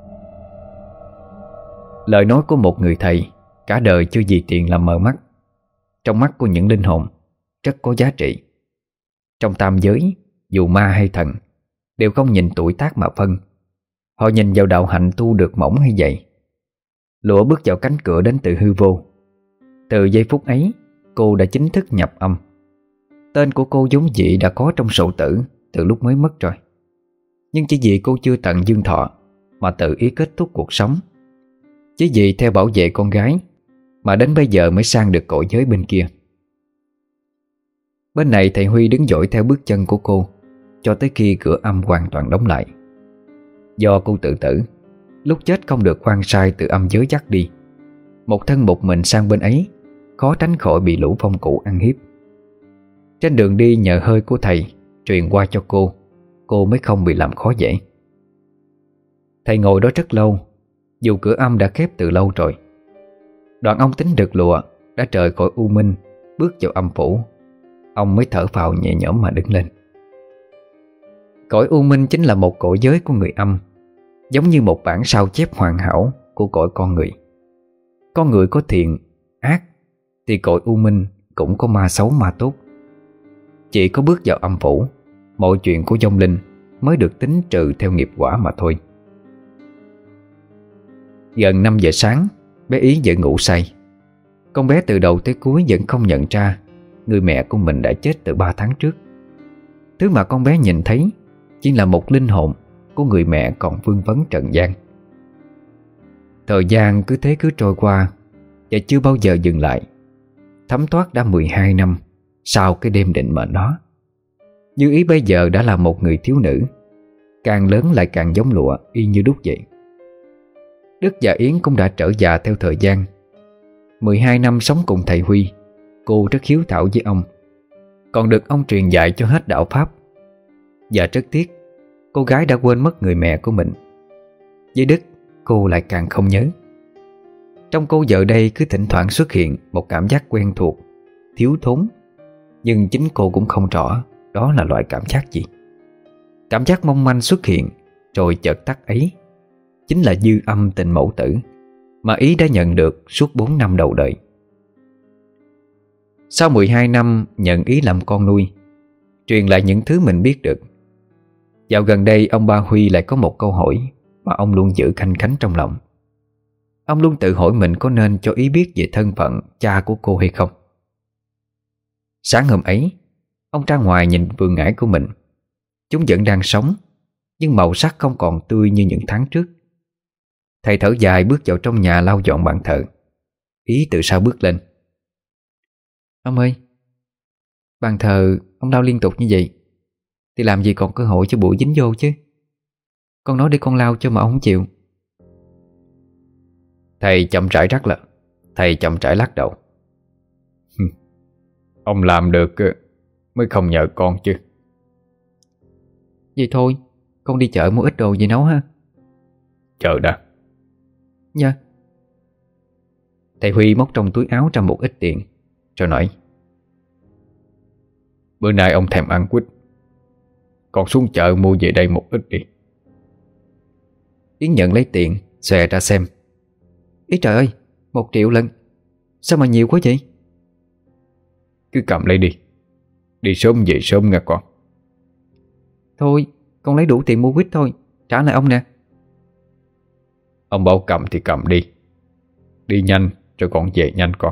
Lời nói của một người thầy cả đời chưa vì tiền làm mờ mắt. Trong mắt của những linh hồn rất có giá trị. Trong tam giới, dù ma hay thần đều không nhìn tuổi tác mà phân. Họ nhìn vào đạo hạnh tu được mỏng hay dày. Lụa bước vào cánh cửa đến từ hư vô. Từ giây phút ấy, cô đã chính thức nhập âm. Tên của cô vốn dĩ đã có trong sổ tử từ lúc mới mất rồi. Nhưng chỉ vì cô chưa tận dương thọ mà tự ý kết thúc cuộc sống. Chỉ vì theo bảo vệ con gái mà đến bây giờ mới sang được cõi giới bên kia. Bên này thầy Huy đứng dõi theo bước chân của cô cho tới khi cửa âm hoàn toàn đóng lại. Do cô tự tử, lúc chết không được khoan sai từ âm giới dắt đi. Một thân một mình sang bên ấy, khó tránh khỏi bị lũ phong cụ ăn hiếp. Trên đường đi nhờ hơi của thầy truyền qua cho cô, cô mới không bị làm khó dễ. Thầy ngồi đó rất lâu, dù cửa âm đã khép từ lâu rồi. Đoạn ông tính được Lụa đã rời khỏi u minh, bước vào âm phủ. Ông mới thở phào nhẹ nhõm mà đứng lên. Cõi u minh chính là một cõi giới của người âm, giống như một bản sao chép hoàn hảo của cõi con người. Con người có thiện, ác, thì cõi u minh cũng có ma xấu ma tốt. Chỉ có bước vào âm phủ, mọi chuyện của vong linh mới được tính trừ theo nghiệp quả mà thôi. Gần năm giờ sáng, bé Ý vẫn ngủ say. Con bé từ đầu tới cuối vẫn không nhận ra người mẹ của mình đã chết từ ba tháng trước. Thứ mà con bé nhìn thấy chỉ là một linh hồn của người mẹ còn vương vấn trần gian. Thời gian cứ thế cứ trôi qua và chưa bao giờ dừng lại. Thấm thoát đã mười hai năm sau cái đêm định mệnh đó. Như Ý bây giờ đã là một người thiếu nữ, càng lớn lại càng giống Lụa y như đúc vậy. Đức và Yến cũng đã trở già theo thời gian. Mười hai năm sống cùng thầy Huy, cô rất hiếu thảo với ông. còn được ông truyền dạy cho hết đạo Pháp. Và rất tiếc, cô gái đã quên mất người mẹ của mình. Với Đức, cô lại càng không nhớ. Trong cô giờ đây cứ thỉnh thoảng xuất hiện một cảm giác quen thuộc, thiếu thốn, nhưng chính cô cũng không rõ đó là loại cảm giác gì. Cảm giác mong manh xuất hiện rồi chợt tắt ấy chính là dư âm tình mẫu tử mà Ý đã nhận được suốt bốn năm đầu đời. Sau mười hai năm nhận Ý làm con nuôi, truyền lại những thứ mình biết được, dạo gần đây ông ba Huy lại có một câu hỏi mà ông luôn giữ canh cánh trong lòng. Ông luôn tự hỏi mình có nên cho Ý biết về thân phận cha của cô hay không. Sáng hôm ấy, ông ra ngoài nhìn vườn ngải của mình. Chúng vẫn đang sống, nhưng màu sắc không còn tươi như những tháng trước. Thầy thở dài bước vào trong nhà lau dọn bàn thờ. Ý từ sau bước lên. Ông ơi, bàn thờ ông lau liên tục như vậy thì làm gì còn cơ hội cho bụi dính vô chứ. Con nói để con lau cho mà ông không chịu. Thầy chậm rãi rắc là Thầy chậm rãi lắc đầu. Ông làm được mới không nhờ con chứ. Vậy thôi, con đi chợ mua ít đồ về nấu ha. Chờ đã. Dạ. Thầy Huy móc trong túi áo ra một ít tiền rồi nói: Bữa nay ông thèm ăn quýt, con xuống chợ mua về đây một ít đi. Yến nhận lấy tiền, xòe ra xem. Ý trời ơi, một triệu lần. Sao mà nhiều quá vậy? Cứ cầm lấy đi. Đi sớm về sớm nha con. Thôi, con lấy đủ tiền mua quýt thôi. Trả lại ông nè. Ông bảo cầm thì cầm đi. Đi nhanh rồi con về nhanh con.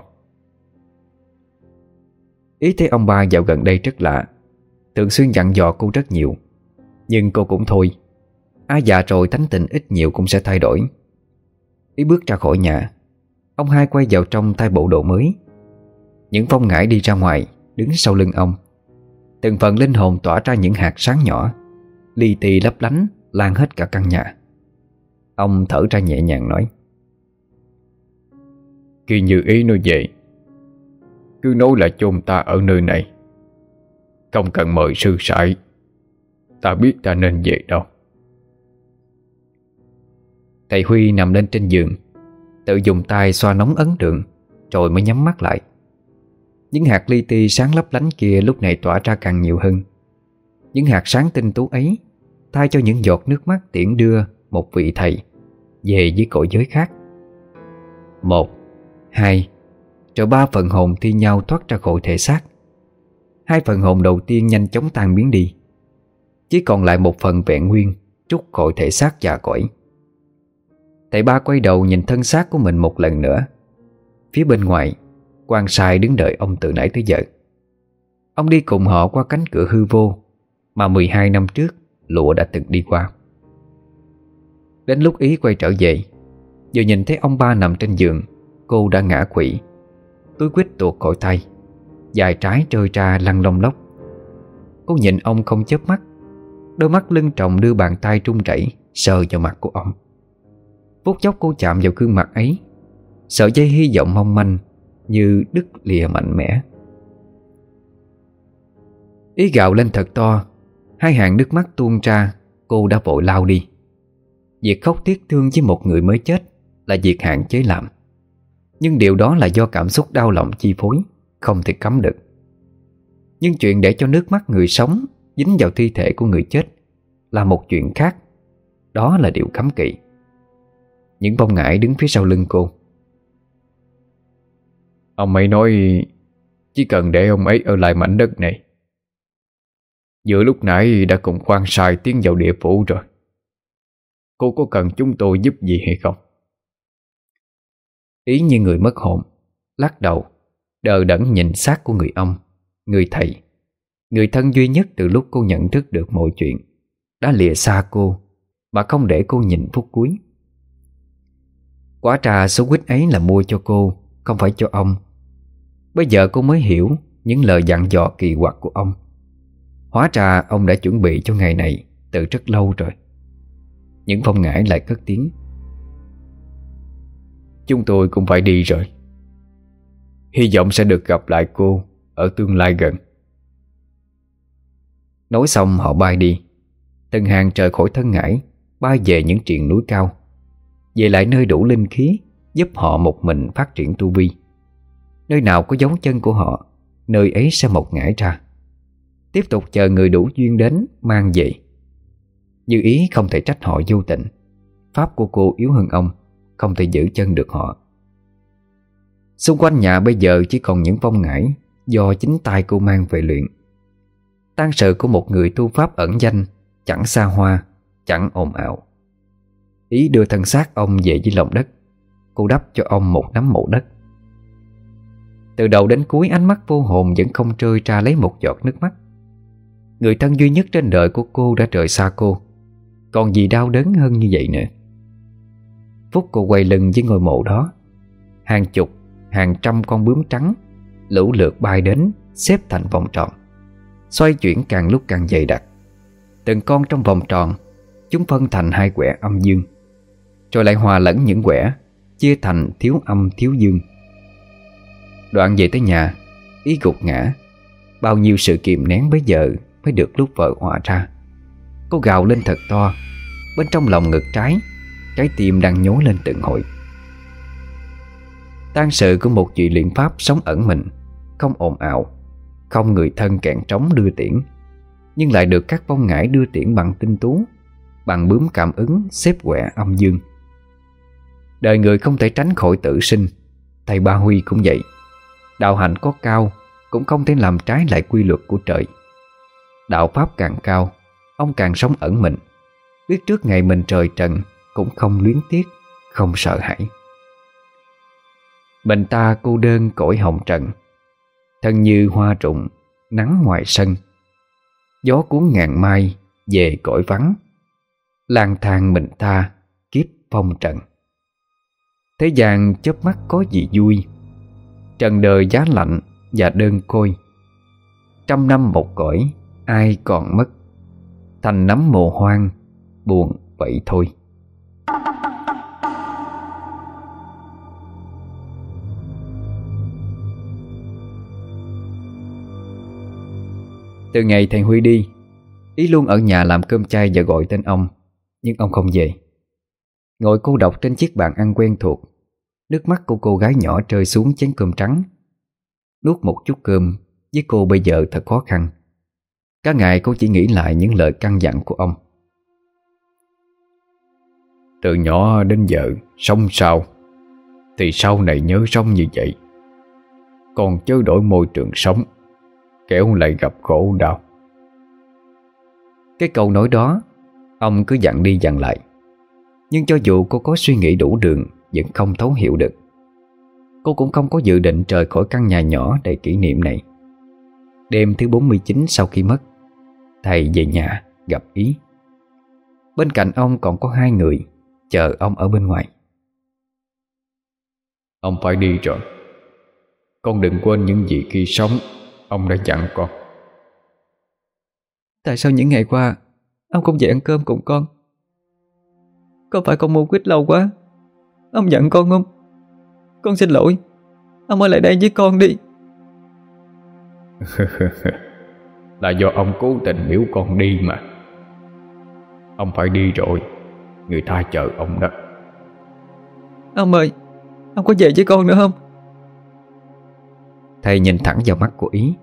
Ý thấy ông ba dạo gần đây rất lạ, thường xuyên dặn dò cô rất nhiều. Nhưng cô cũng thôi. Ai già rồi tánh tình ít nhiều cũng sẽ thay đổi. Ý bước ra khỏi nhà, ông hai quay vào trong thay bộ đồ mới. Những phong ngải đi ra ngoài, đứng sau lưng ông. Từng phần linh hồn tỏa ra những hạt sáng nhỏ, li ti lấp lánh lan hết cả căn nhà. Ông thở ra nhẹ nhàng nói: Khi Như Ý nói vậy, cứ nói là chôn ta ở nơi này, không cần mời sư sãi. Ta biết ta nên về đâu. Thầy Huy nằm lên trên giường, tự dùng tay xoa nóng ấn tượng, rồi mới nhắm mắt lại. Những hạt li ti sáng lấp lánh kia lúc này tỏa ra càng nhiều hơn. Những hạt sáng tinh tú ấy thay cho những giọt nước mắt tiễn đưa một vị thầy về với cõi giới khác. Một, hai, rồi ba phần hồn thi nhau thoát ra khỏi thể xác. Hai phần hồn đầu tiên nhanh chóng tan biến đi, chỉ còn lại một phần vẹn nguyên trút khỏi thể xác già cõi. Thầy ba quay đầu nhìn thân xác của mình một lần nữa. Phía bên ngoài, quan sai đứng đợi ông từ nãy tới giờ. Ông đi cùng họ qua cánh cửa hư vô mà mười hai năm trước Lụa đã từng đi qua. Đến lúc Ý quay trở về, vừa nhìn thấy ông ba nằm trên giường, cô đã ngã quỵ, túi quýt tuột khỏi tay, dài trái rơi ra lăn lông lốc. Cô nhìn ông không chớp mắt, đôi mắt lưng tròng đưa bàn tay run rẩy sờ vào mặt của ông. Phút chốc cô chạm vào gương mặt ấy, sợi dây hy vọng mong manh như đứt lìa mạnh mẽ. Ý gào lên thật to, hai hàng nước mắt tuôn ra. Cô đã vội lau đi. Việc khóc tiếc thương với một người mới chết là việc hạn chế làm, nhưng điều đó là do cảm xúc đau lòng chi phối, không thể cấm được. Nhưng chuyện để cho nước mắt người sống dính vào thi thể của người chết là một chuyện khác. Đó là điều cấm kỵ. Những bông ngải đứng phía sau lưng cô. Ông ấy nói chỉ cần để ông ấy ở lại mảnh đất này. Giữa lúc nãy đã cùng khoan sai tiến vào địa phủ rồi. Cô có cần chúng tôi giúp gì hay không? Ý như người mất hồn, lắc đầu, đờ đẫn nhìn xác của người ông, người thầy, người thân duy nhất từ lúc cô nhận thức được mọi chuyện, đã lìa xa cô mà không để cô nhìn phút cuối. Quả trà số quýt ấy là mua cho cô, không phải cho ông. Bây giờ cô mới hiểu những lời dặn dò kỳ quặc của ông. Hóa ra ông đã chuẩn bị cho ngày này từ rất lâu rồi. Những phong ngải lại cất tiếng: Chúng tôi cũng phải đi rồi. Hy vọng sẽ được gặp lại cô ở tương lai gần. Nói xong họ bay đi. Từng hàng trời khỏi thân ngải, bay về những triền núi cao, về lại nơi đủ linh khí, giúp họ một mình phát triển tu vi. Nơi nào có dấu chân của họ, nơi ấy sẽ mọc ngải ra. Tiếp tục chờ người đủ duyên đến mang về. Như ý không thể trách họ vô tình. Pháp của cô yếu hơn ông, không thể giữ chân được họ. Xung quanh nhà bây giờ chỉ còn những phong ngải do chính tay cô mang về luyện. Tang sự của một người tu pháp ẩn danh, chẳng xa hoa, chẳng ồn ào. Ý đưa thân xác ông về với lòng đất. Cô đắp cho ông một nắm mộ đất. Từ đầu đến cuối ánh mắt vô hồn vẫn không rơi ra lấy một giọt nước mắt. Người thân duy nhất trên đời của cô đã rời xa cô, còn gì đau đớn hơn như vậy nữa. Phút cô quay lưng với ngôi mộ đó, hàng chục, hàng trăm con bướm trắng lũ lượt bay đến, xếp thành vòng tròn, xoay chuyển càng lúc càng dày đặc. Từng con trong vòng tròn, chúng phân thành hai quẻ âm dương, rồi lại hòa lẫn những quẻ, chia thành thiếu âm thiếu dương. Đoạn về tới nhà, Ý gục ngã. Bao nhiêu sự kìm nén bấy giờ mới được lúc vợ hòa ra. Cô gào lên thật to. Bên trong lòng ngực trái, trái tim đang nhói lên từng hồi. Tang sự của một vị luyện pháp sống ẩn mình, không ồn ào, không người thân cạn trống đưa tiễn, nhưng lại được các phong ngải đưa tiễn bằng tinh tú, bằng bướm cảm ứng xếp quẻ âm dương. Đời người không thể tránh khỏi tử sinh. Thầy Ba Huy cũng vậy. Đạo hạnh có cao cũng không thể làm trái lại quy luật của trời. Đạo pháp càng cao, ông càng sống ẩn mình, biết trước ngày mình trời trần cũng không luyến tiếc, không sợ hãi. Mình ta cô đơn cõi hồng trần, thân như hoa rụng nắng ngoài sân. Gió cuốn ngàn mai về cõi vắng, lang thang mình ta kiếp phong trần. Thế gian chớp mắt có gì vui, trần đời giá lạnh và đơn côi. Trăm năm một cõi ai còn mất, thành nắm mồ hoang buồn vậy thôi. Từ ngày thầy Huy đi, Ý luôn ở nhà làm cơm chay và gọi tên ông, nhưng ông không về. Ngồi cô độc trên chiếc bàn ăn quen thuộc, nước mắt của cô gái nhỏ rơi xuống chén cơm trắng. Nuốt một chút cơm với cô bây giờ thật khó khăn. Cả ngày cô chỉ nghĩ lại những lời căn dặn của ông. Từ nhỏ đến giờ sống sao, thì sau này nhớ sống như vậy. Còn chớ đổi môi trường sống, kẻo lại gặp khổ đau. Cái câu nói đó ông cứ dặn đi dặn lại. Nhưng cho dù cô có suy nghĩ đủ đường, vẫn không thấu hiểu được. Cô cũng không có dự định rời khỏi căn nhà nhỏ đầy kỷ niệm này. Đêm thứ bốn mươi chín sau khi mất, thầy về nhà gặp Ý. Bên cạnh ông còn có hai người chờ ông ở bên ngoài. Ông phải đi rồi. Con đừng quên những gì khi sống ông đã dặn con. Tại sao những ngày qua ông không về ăn cơm cùng con? Có phải con mua quýt lâu quá? Ông giận con không? Con xin lỗi. Ông ở lại đây với con đi. Là do ông cố tình biểu con đi mà. Ông phải đi rồi, người ta chờ ông đó. Ông ơi, ông có về với con nữa không? Thầy nhìn thẳng vào mắt của Ý.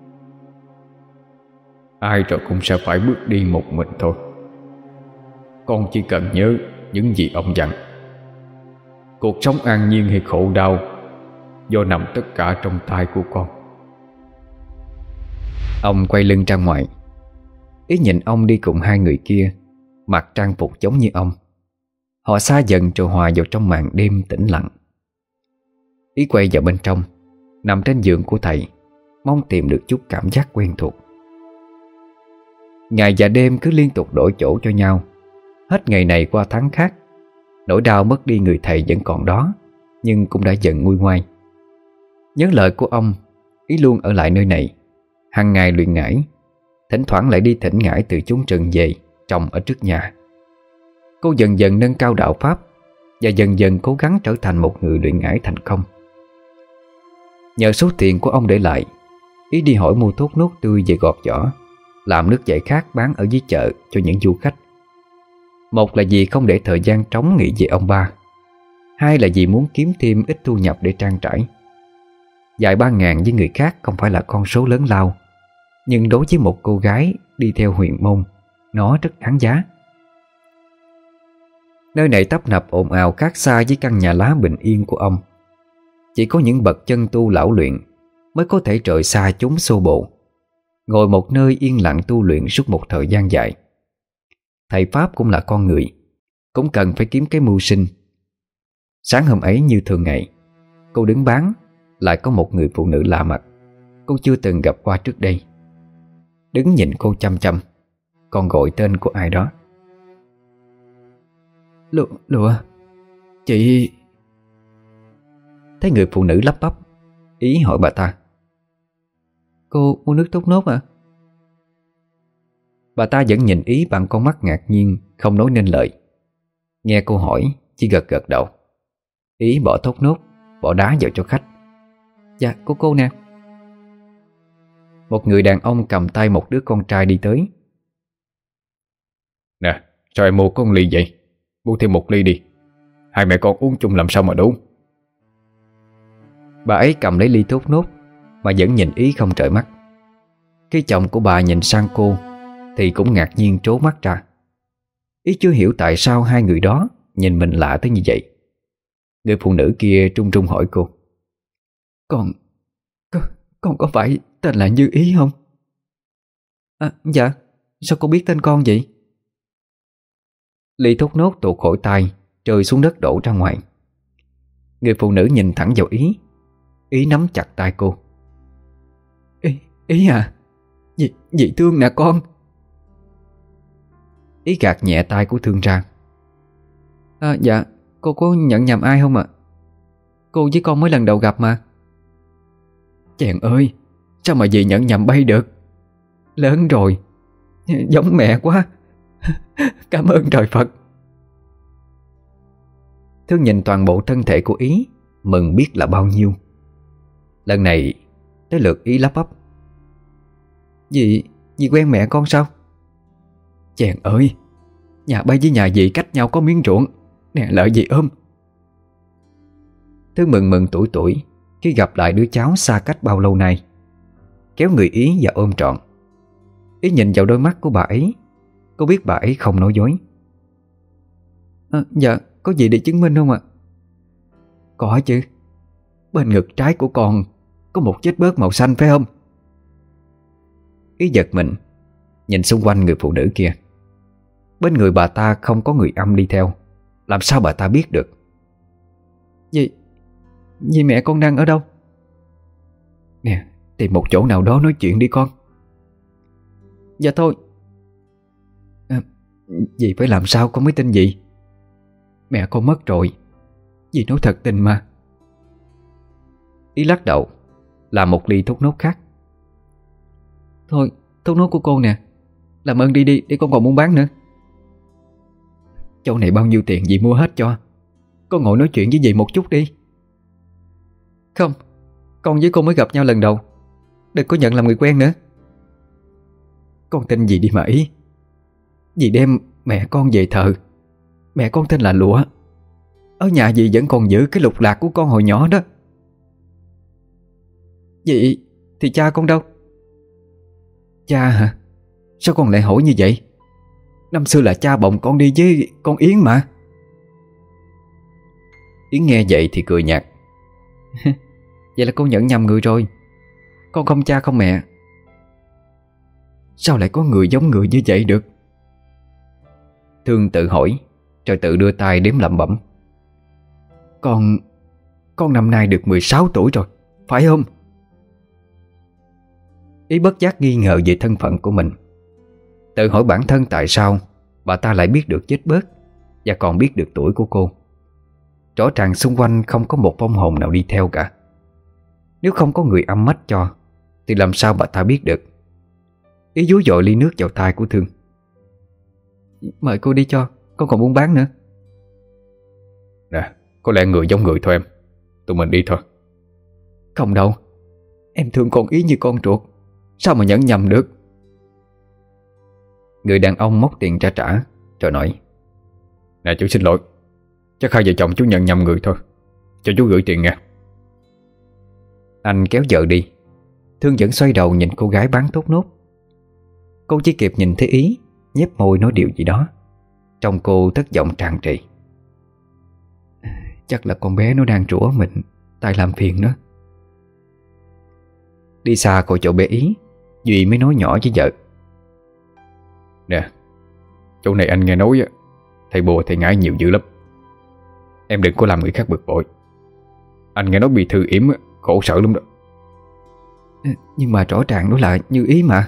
Ai rồi cũng sẽ phải bước đi một mình thôi. Con chỉ cần nhớ những gì ông dặn. Cuộc sống an nhiên hay khổ đau do nằm tất cả trong tay của con. Ông quay lưng ra ngoài. Ý nhìn ông đi cùng hai người kia, mặc trang phục giống như ông. Họ xa dần rồi hòa vào trong màn đêm tĩnh lặng. Ý quay vào bên trong, nằm trên giường của thầy, mong tìm được chút cảm giác quen thuộc. Ngày và đêm cứ liên tục đổi chỗ cho nhau. Hết ngày này qua tháng khác. Nỗi đau mất đi người thầy vẫn còn đó, nhưng cũng đã dần nguôi ngoai. Nhớ lời của ông, Ý luôn ở lại nơi này, hàng ngày luyện ngải, thỉnh thoảng lại đi thỉnh ngải từ chốn rừng về trồng ở trước nhà. Cô dần dần nâng cao đạo pháp và dần dần cố gắng trở thành một người luyện ngải thành công. Nhờ số tiền của ông để lại, Ý đi hỏi mua thuốc nốt tươi về gọt vỏ. làm nước giải khát bán ở dưới chợ cho những du khách. Một là vì không để thời gian trống nghĩ về ông ba, hai là vì muốn kiếm thêm ít thu nhập để trang trải. Vài ba ngàn với người khác không phải là con số lớn lao, nhưng đối với một cô gái đi theo huyền môn, nó rất đáng giá. Nơi này tấp nập ồn ào khác xa với căn nhà lá bình yên của ông. Chỉ có những bậc chân tu lão luyện mới có thể rời xa chúng xô bồ, ngồi một nơi yên lặng tu luyện suốt một thời gian dài. Thầy Pháp cũng là con người, cũng cần phải kiếm cái mưu sinh. Sáng hôm ấy như thường ngày, cô đứng bán, lại có một người phụ nữ lạ mặt cô chưa từng gặp qua trước đây. Đứng nhìn cô chăm chăm, còn gọi tên của ai đó. Lụa, lụa, chị... Thấy người phụ nữ lắp bắp, ý hỏi bà ta: Cô mua nước thốt nốt à? Bà ta vẫn nhìn Ý bằng con mắt ngạc nhiên, không nói nên lời. Nghe cô hỏi, chỉ gật gật đầu. Ý bỏ thốt nốt, bỏ đá vào cho khách. Dạ, cô cô nè. Một người đàn ông cầm tay một đứa con trai đi tới. Nè, sao em mua có một ly vậy? Mua thêm một ly đi. Hai mẹ con uống chung làm sao mà đủ. Bà ấy cầm lấy ly thốt nốt mà vẫn nhìn Ý không rời mắt. Khi chồng của bà nhìn sang cô thì cũng ngạc nhiên trố mắt ra. Ý chưa hiểu tại sao hai người đó nhìn mình lạ tới như vậy. Người phụ nữ kia trung trung hỏi cô: Con, con, con có phải tên là Như Ý không? À, dạ. Sao cô biết tên con vậy? Ly thốt nốt tuột khỏi tay, rơi xuống đất đổ ra ngoài. Người phụ nữ nhìn thẳng vào Ý. Ý nắm chặt tay cô. Ý, Ý à, dì, dì Thương nè con. Ý gạt nhẹ tay của Thương ra. À, dạ, cô có nhận nhầm ai không ạ? Cô với con mới lần đầu gặp mà. Chàng ơi, sao mà dì nhận nhầm bay được? Lớn rồi, giống mẹ quá. Cảm ơn trời Phật. Thương nhìn toàn bộ thân thể của Ý, mừng biết là bao nhiêu. Lần này tới lượt Ý lắp bắp. Dì, dì quen mẹ con sao? Chàng ơi, nhà bay với nhà dì cách nhau có miếng ruộng. Nè lợi dì ôm. Thương mừng mừng tuổi tuổi khi gặp lại đứa cháu xa cách bao lâu nay, kéo người Ý và ôm trọn. Ý nhìn vào đôi mắt của bà ấy, cô biết bà ấy không nói dối. À, dạ, có gì để chứng minh không ạ? Có chứ. Bên ngực trái của con có một vết bớt màu xanh phải không? Ý giật mình, nhìn xung quanh người phụ nữ kia. Bên người bà ta không có người âm đi theo, làm sao bà ta biết được? Dì, dì mẹ con đang ở đâu? Nè, tìm một chỗ nào đó nói chuyện đi con. Dạ thôi. À, dì phải làm sao con mới tin dì. Mẹ con mất rồi, dì nói thật tình mà. Ý lắc đầu, làm một ly thốt nốt khác. Thôi, thốt nốt của cô nè, làm ơn đi đi, để con còn muốn bán nữa. Chỗ này bao nhiêu tiền dì mua hết cho. Con ngồi nói chuyện với dì một chút đi. Không, con với cô mới gặp nhau lần đầu, đừng có nhận làm người quen nữa. Con tin dì đi mà Ý. Dì đem mẹ con về thờ. Mẹ con tên là Lụa. Ở nhà dì vẫn còn giữ cái lục lạc của con hồi nhỏ đó. Vậy thì cha con đâu? Cha hả? Sao con lại hỏi như vậy? Năm xưa là cha bồng con đi với con Yến mà. Yến nghe vậy thì cười nhạt. Vậy là con nhận nhầm người rồi. Con không cha không mẹ. Sao lại có người giống người như vậy được? Thương tự hỏi, rồi tự đưa tay đếm lẩm bẩm. Con Con năm nay được mười sáu tuổi rồi, phải không? Ý bất giác nghi ngờ về thân phận của mình, tự hỏi bản thân tại sao bà ta lại biết được chết bớt và còn biết được tuổi của cô. Rõ ràng xung quanh không có một vong hồn nào đi theo cả. Nếu không có người âm mắt cho thì làm sao bà ta biết được? Ý dúi dội ly nước vào tay của Thương. Mời cô đi cho, con còn muốn bán nữa. Nè, có lẽ người giống người thôi em. Tụi mình đi thôi. Không đâu, em thương con Ý như con ruột, sao mà nhận nhầm được? Người đàn ông móc tiền ra trả rồi nói: Nè chú xin lỗi, chắc hai vợ chồng chú nhận nhầm người thôi, cho chú gửi tiền nha. Anh kéo vợ đi. Thương vẫn xoay đầu nhìn cô gái bán thốt nốt. Cô chỉ kịp nhìn thấy Ý nhếch môi nói điều gì đó. Trong cô thất vọng tràn trề. Chắc là con bé nó đang rủa mình, tại làm phiền nó. Đi xa khỏi chỗ bé Ý, Duy mới nói nhỏ với vợ: Nè, chỗ này anh nghe nói á, thầy bùa thầy ngải nhiều dữ lắm. Em đừng có làm người khác bực bội. Anh nghe nói bị thư yểm á, khổ sở lắm đó. Nhưng mà rõ ràng nó là Như Ý mà.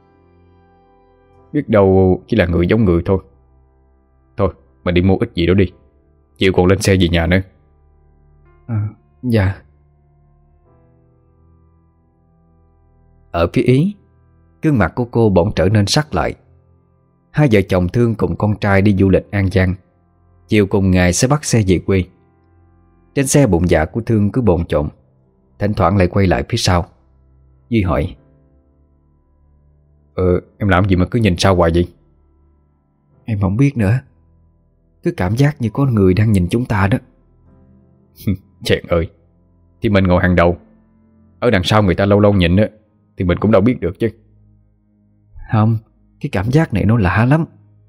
Biết đâu chỉ là người giống người thôi. Thôi mình đi mua ít gì đó đi, chiều còn lên xe về nhà nữa. À, dạ. Ở phía Ý, gương mặt của cô bỗng trở nên sắc lại. Hai vợ chồng Thương cùng con trai đi du lịch An Giang. Chiều cùng ngày sẽ bắt xe về quê. Trên xe bụng dạ của Thương cứ bồn chồn, thỉnh thoảng lại quay lại phía sau. Duy hỏi: Ờ em làm gì mà cứ nhìn sao hoài vậy? Em không biết nữa. Cứ cảm giác như có người đang nhìn chúng ta đó. Chẹn ơi, thì mình ngồi hàng đầu, ở đằng sau người ta lâu lâu nhìn á, thì mình cũng đâu biết được chứ. Không, cái cảm giác này nó lạ lắm.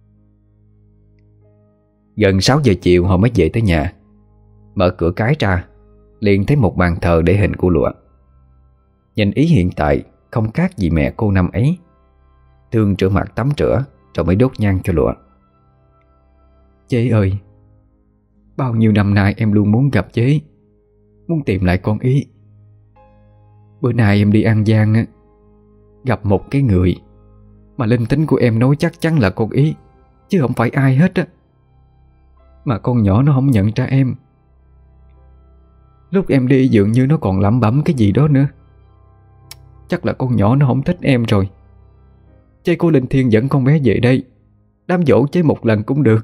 Gần sáu giờ chiều họ mới về tới nhà. Mở cửa cái ra, liền thấy một bàn thờ để hình của Lụa. Nhìn Ý hiện tại không khác gì mẹ cô năm ấy. Thương rửa mặt tắm rửa rồi mới đốt nhang cho Lụa. Chế ơi, bao nhiêu năm nay em luôn muốn gặp chế, muốn tìm lại con Ý. Bữa nay em đi An Giang á, gặp một cái người mà linh tính của em nói chắc chắn là con Ý, chứ không phải ai hết á. Mà con nhỏ nó không nhận ra em. Lúc em đi dường như nó còn lẩm bẩm cái gì đó nữa. Chắc là con nhỏ nó không thích em rồi. Chế cô Linh Thiên dẫn con bé về đây, đám dỗ chế một lần cũng được.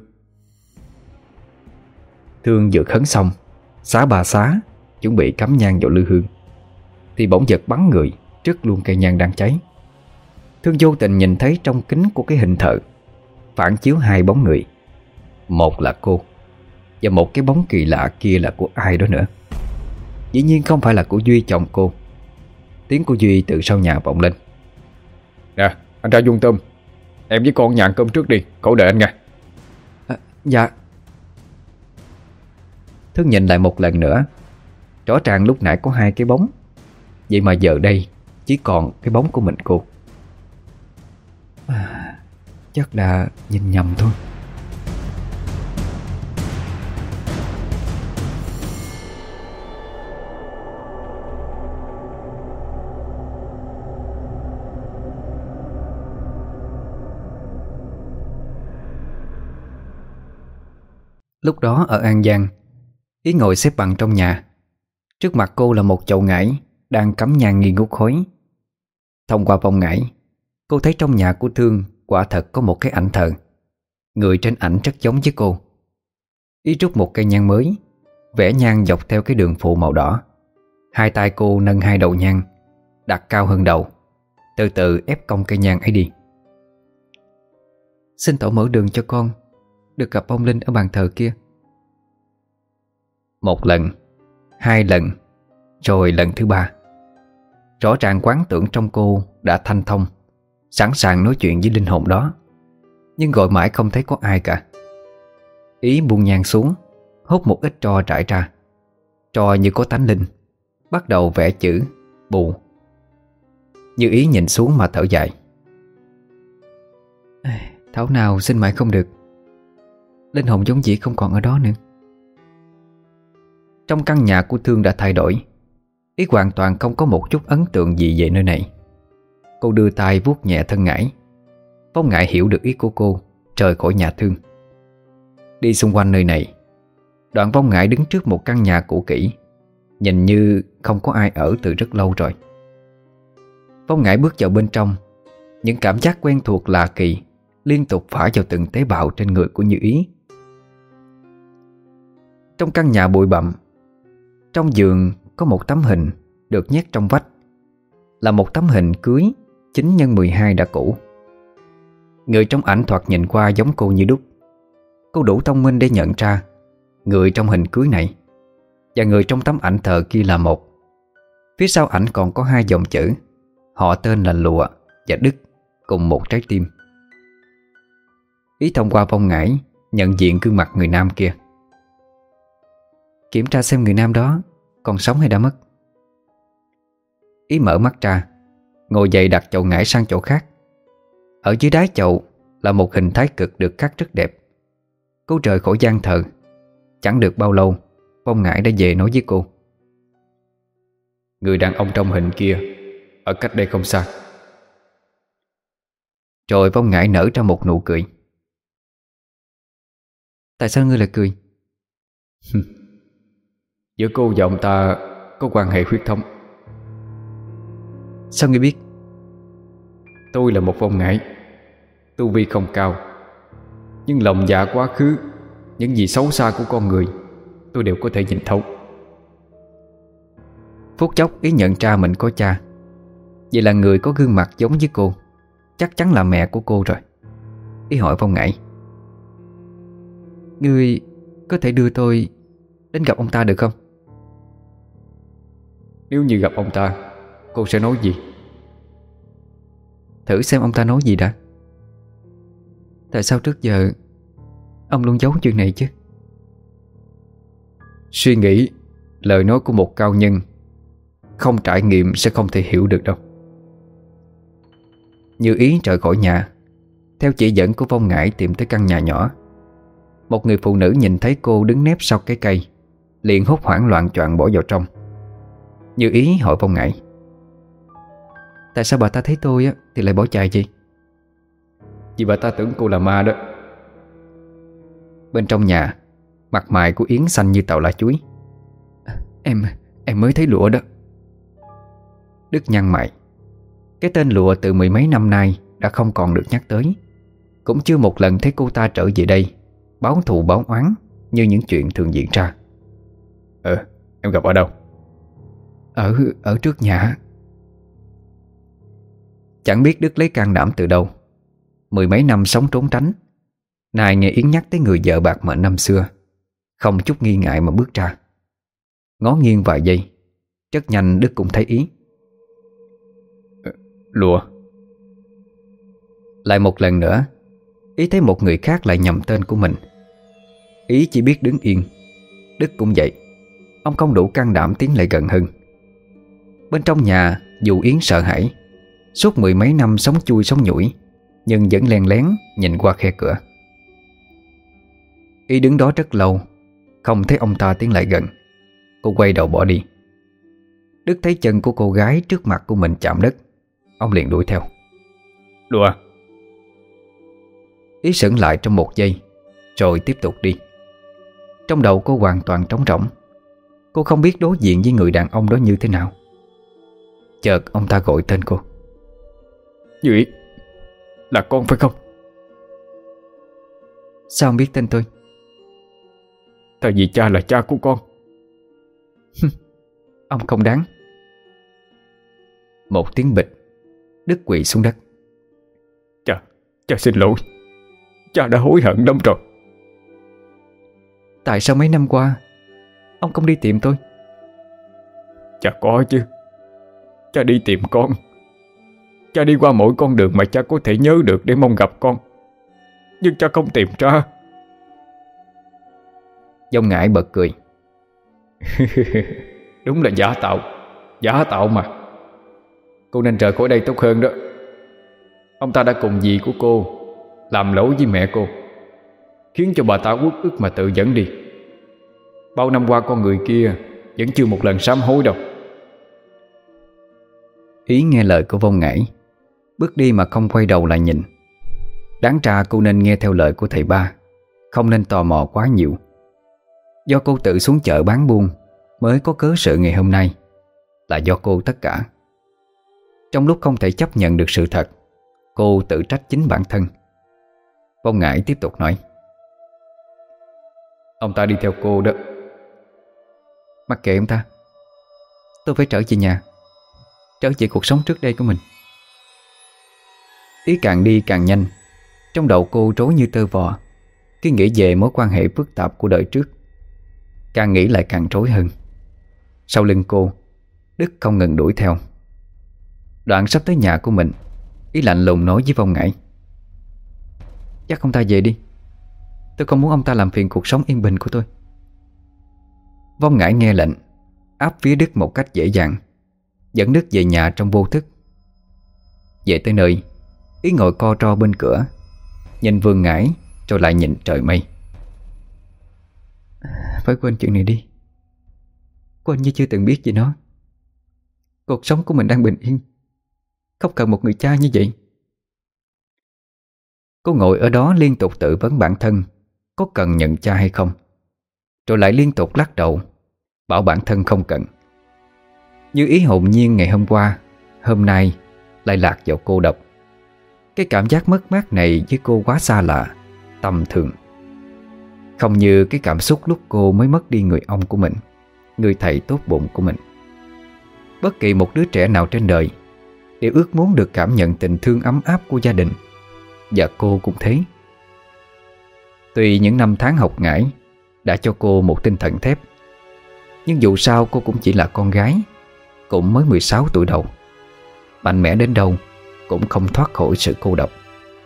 Thương vừa khấn xong, xá bà xá, chuẩn bị cắm nhang vào lư hương, thì bỗng giật bắn người trước luôn cây nhang đang cháy. Thương vô tình nhìn thấy trong kính của cái hình thờ phản chiếu hai bóng người. Một là cô, và một cái bóng kỳ lạ kia là của ai đó nữa. Dĩ nhiên không phải là của Duy chồng cô. Tiếng của Duy từ sau nhà vọng lên: Nè, anh ra vuông tôm, em với con nhà ăn cơm trước đi, cậu đợi anh nha. À, dạ. Thương nhìn lại một lần nữa. Rõ ràng lúc nãy có hai cái bóng, vậy mà giờ đây chỉ còn cái bóng của mình cô. À, chắc là nhìn nhầm thôi. Lúc đó ở An Giang, Ý ngồi xếp bằng trong nhà. Trước mặt cô là một chậu ngải đang cắm nhang nghi ngút khói. Thông qua vòng ngải, cô thấy trong nhà của Thương quả thật có một cái ảnh thờ. Người trên ảnh rất giống với cô. Ý rút một cây nhang mới, vẽ nhang dọc theo cái đường phụ màu đỏ. Hai tay cô nâng hai đầu nhang, đặt cao hơn đầu, từ từ ép cong cây nhang ấy đi. Xin tổ mở đường cho con được gặp ông Linh ở bàn thờ kia. Một lần, hai lần, rồi lần thứ ba. Rõ ràng quán tưởng trong cô đã thanh thông, sẵn sàng nói chuyện với linh hồn đó. Nhưng gọi mãi không thấy có ai cả. Ý buông nhang xuống, hốt một ít tro trải ra. Tro như có tánh linh, bắt đầu vẽ chữ bù. Như Ý nhìn xuống mà thở dài: thảo nào xin mãi không được. Linh hồn giống dĩ không còn ở đó nữa. Trong căn nhà của Thương đã thay đổi. Ý hoàn toàn không có một chút ấn tượng gì về nơi này. Cô đưa tay vuốt nhẹ thân ngải. Vong ngải hiểu được ý của cô, rời khỏi nhà Thương. Đi xung quanh nơi này, đoạn vong ngải đứng trước một căn nhà cũ kỹ, nhìn như không có ai ở từ rất lâu rồi. Vong ngải bước vào bên trong. Những cảm giác quen thuộc lạ kỳ liên tục phả vào từng tế bào trên người của Như Ý. Trong căn nhà bụi bặm, trong giường có một tấm hình được nhét trong vách. Là một tấm hình cưới chín nhân mười hai đã cũ. Người trong ảnh thoạt nhìn qua giống cô như đúc. Cô đủ thông minh để nhận ra người trong hình cưới này và người trong tấm ảnh thờ kia là một. Phía sau ảnh còn có hai dòng chữ, họ tên là Lụa và Đức, cùng một trái tim. Ý thông qua Phong Ngãi nhận diện gương mặt người nam kia. Kiểm tra xem người nam đó còn sống hay đã mất. Ý mở mắt ra, ngồi dậy đặt chậu ngải sang chỗ khác. Ở dưới đáy chậu là một hình thái cực được khắc rất đẹp. Cô rời khỏi gian thờ. Chẳng được bao lâu, Phong Ngãi đã về nói với cô: người đàn ông trong hình kia ở cách đây không xa. Rồi Phong Ngãi nở ra một nụ cười. Tại sao ngươi lại cười? Giữa cô và ông ta có quan hệ huyết thống. Sao ngươi biết? Tôi là một Phong Ngãi, tu vi không cao, nhưng lòng dạ quá khứ, những gì xấu xa của con người tôi đều có thể nhìn thấu. Phút chốc Ý nhận ra mình có cha. Vậy là người có gương mặt giống với cô chắc chắn là mẹ của cô rồi. Ý hỏi Phong Ngãi: ngươi có thể đưa tôi đến gặp ông ta được không? Nếu như gặp ông ta, cô sẽ nói gì? Thử xem ông ta nói gì đã. Tại sao trước giờ ông luôn giấu chuyện này chứ? Suy nghĩ, lời nói của một cao nhân không trải nghiệm sẽ không thể hiểu được đâu. Như Ý rời khỏi nhà, theo chỉ dẫn của Phong Ngãi tìm tới căn nhà nhỏ. Một người phụ nữ nhìn thấy cô đứng nép sau cái cây, liền hốt hoảng loạn choạng bỏ vào trong. Như Ý hỏi Phong Ngãi: tại sao bà ta thấy tôi á thì lại bỏ chạy vậy? Vì bà ta tưởng cô là ma đó. Bên trong nhà, mặt mày của Yến xanh như tàu lá chuối. Em, em mới thấy Lụa đó. Đức nhăn mày. Cái tên Lụa từ mười mấy năm nay đã không còn được nhắc tới. Cũng chưa một lần thấy cô ta trở về đây báo thù báo oán như những chuyện thường diễn ra. Ờ, em gặp ở đâu? Ở, ở trước nhà. Chẳng biết Đức lấy can đảm từ đâu. Mười mấy năm sống trốn tránh, nay nghe Yến nhắc tới người vợ bạc mệnh năm xưa, không chút nghi ngại mà bước ra. Ngó nghiêng vài giây, rất nhanh Đức cũng thấy Ý. Lụa. Lại một lần nữa, Ý thấy một người khác lại nhầm tên của mình. Ý chỉ biết đứng yên. Đức cũng vậy. Ông không đủ can đảm tiến lại gần hơn. Bên trong nhà, dù Yến sợ hãi, suốt mười mấy năm sống chui sống nhủi, nhưng vẫn len lén nhìn qua khe cửa. Ý đứng đó rất lâu, không thấy ông ta tiến lại gần. Cô quay đầu bỏ đi. Đức thấy chân của cô gái trước mặt của mình chạm đất. Ông liền đuổi theo. Lụa. Ý sững lại trong một giây, rồi tiếp tục đi. Trong đầu cô hoàn toàn trống rỗng. Cô không biết đối diện với người đàn ông đó như thế nào. Chợt ông ta gọi tên cô. Như Ý, là con phải không? Sao ông biết tên tôi? Tại vì cha là cha của con. Ông không đáng. Một tiếng bịch, Đức quỵ xuống đất. Cha, cha xin lỗi. Cha đã hối hận lắm rồi. Tại sao mấy năm qua ông không đi tìm tôi? Cha có chứ. Cha đi tìm con. Cha đi qua mỗi con đường mà cha có thể nhớ được để mong gặp con, nhưng cha không tìm ra. Dông Ngải bật cười. Đúng là giả tạo. Giả tạo mà. Cô nên rời khỏi đây tốt hơn đó. Ông ta đã cùng dì của cô làm lỗi với mẹ cô, khiến cho bà ta uất ức mà tự dẫn đi. Bao năm qua con người kia vẫn chưa một lần sám hối đâu. Ý nghe lời của Vong Ngải, bước đi mà không quay đầu lại nhìn. Đáng ra cô nên nghe theo lời của thầy ba, không nên tò mò quá nhiều. Do cô tự xuống chợ bán buôn mới có cớ sự ngày hôm nay. Là do cô tất cả. Trong lúc không thể chấp nhận được sự thật, cô tự trách chính bản thân. Vong Ngải tiếp tục nói. Ông ta đi theo cô đó. Mặc kệ ông ta. Tôi phải trở về nhà, trở về cuộc sống trước đây của mình. Ý càng đi càng nhanh. Trong đầu cô rối như tơ vò khi nghĩ về mối quan hệ phức tạp của đời trước. Càng nghĩ lại càng rối hơn. Sau lưng cô, Đức không ngừng đuổi theo. Đoạn sắp tới nhà của mình, Ý lạnh lùng nói với Vong Ngải: "Chắc ông ta về đi. Tôi không muốn ông ta làm phiền cuộc sống yên bình của tôi." Vong Ngải nghe lệnh, áp phía Đức một cách dễ dàng, dẫn Đức về nhà trong vô thức. Về tới nơi, Ý ngồi co ro bên cửa, nhìn Vương Ngải rồi lại nhìn trời mây. "Phải quên chuyện này đi. Quên như chưa từng biết gì nó. Cuộc sống của mình đang bình yên, không cần một người cha như vậy." Cô ngồi ở đó liên tục tự vấn bản thân có cần nhận cha hay không, rồi lại liên tục lắc đầu, bảo bản thân không cần. Như Ý hồn nhiên ngày hôm qua, hôm nay lại lạc vào cô độc. Cái cảm giác mất mát này với cô quá xa lạ, tầm thường. Không như cái cảm xúc lúc cô mới mất đi người ông của mình, người thầy tốt bụng của mình. Bất kỳ một đứa trẻ nào trên đời đều ước muốn được cảm nhận tình thương ấm áp của gia đình, và cô cũng thế. Tuy những năm tháng học ngải đã cho cô một tinh thần thép, nhưng dù sao cô cũng chỉ là con gái, cũng mới mười sáu tuổi đầu. Mạnh mẽ đến đâu cũng không thoát khỏi sự cô độc.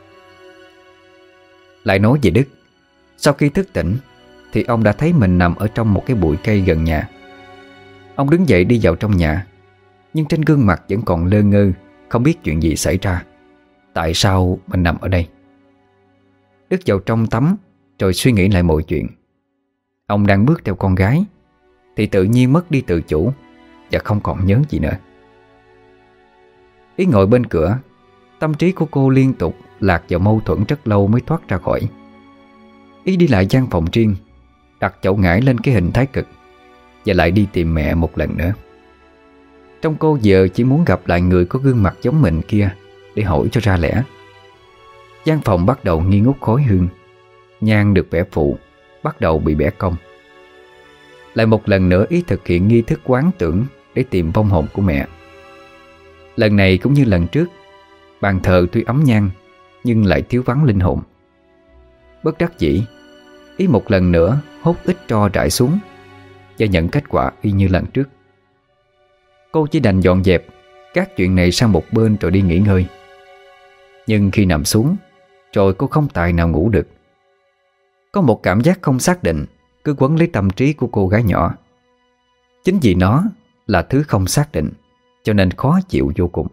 Lại nói về Đức, sau khi thức tỉnh thì ông đã thấy mình nằm ở trong một cái bụi cây gần nhà. Ông đứng dậy đi vào trong nhà, nhưng trên gương mặt vẫn còn lơ ngơ, không biết chuyện gì xảy ra. Tại sao mình nằm ở đây? Đức vào trong tắm rồi suy nghĩ lại mọi chuyện. Ông đang bước theo con gái thì tự nhiên mất đi tự chủ và không còn nhớ gì nữa. Ý ngồi bên cửa, tâm trí của cô liên tục lạc vào mâu thuẫn rất lâu mới thoát ra khỏi. Ý đi lại gian phòng riêng, đặt chậu ngải lên cái hình thái cực và lại đi tìm mẹ một lần nữa. Trong cô giờ chỉ muốn gặp lại người có gương mặt giống mình kia để hỏi cho ra lẽ. Gian phòng bắt đầu nghi ngút khói hương, nhang được vẽ phụ bắt đầu bị bẻ cong. Lại một lần nữa Ý thực hiện nghi thức quán tưởng để tìm vong hồn của mẹ. Lần này cũng như lần trước, bàn thờ tuy ấm nhang nhưng lại thiếu vắng linh hồn. Bất đắc dĩ, Ý một lần nữa hốt ít tro rải xuống và nhận kết quả y như lần trước. Cô chỉ đành dọn dẹp các chuyện này sang một bên rồi đi nghỉ ngơi. Nhưng khi nằm xuống rồi cô không tài nào ngủ được. Có một cảm giác không xác định cứ quấn lấy tâm trí của cô gái nhỏ. Chính vì nó là thứ không xác định cho nên khó chịu vô cùng.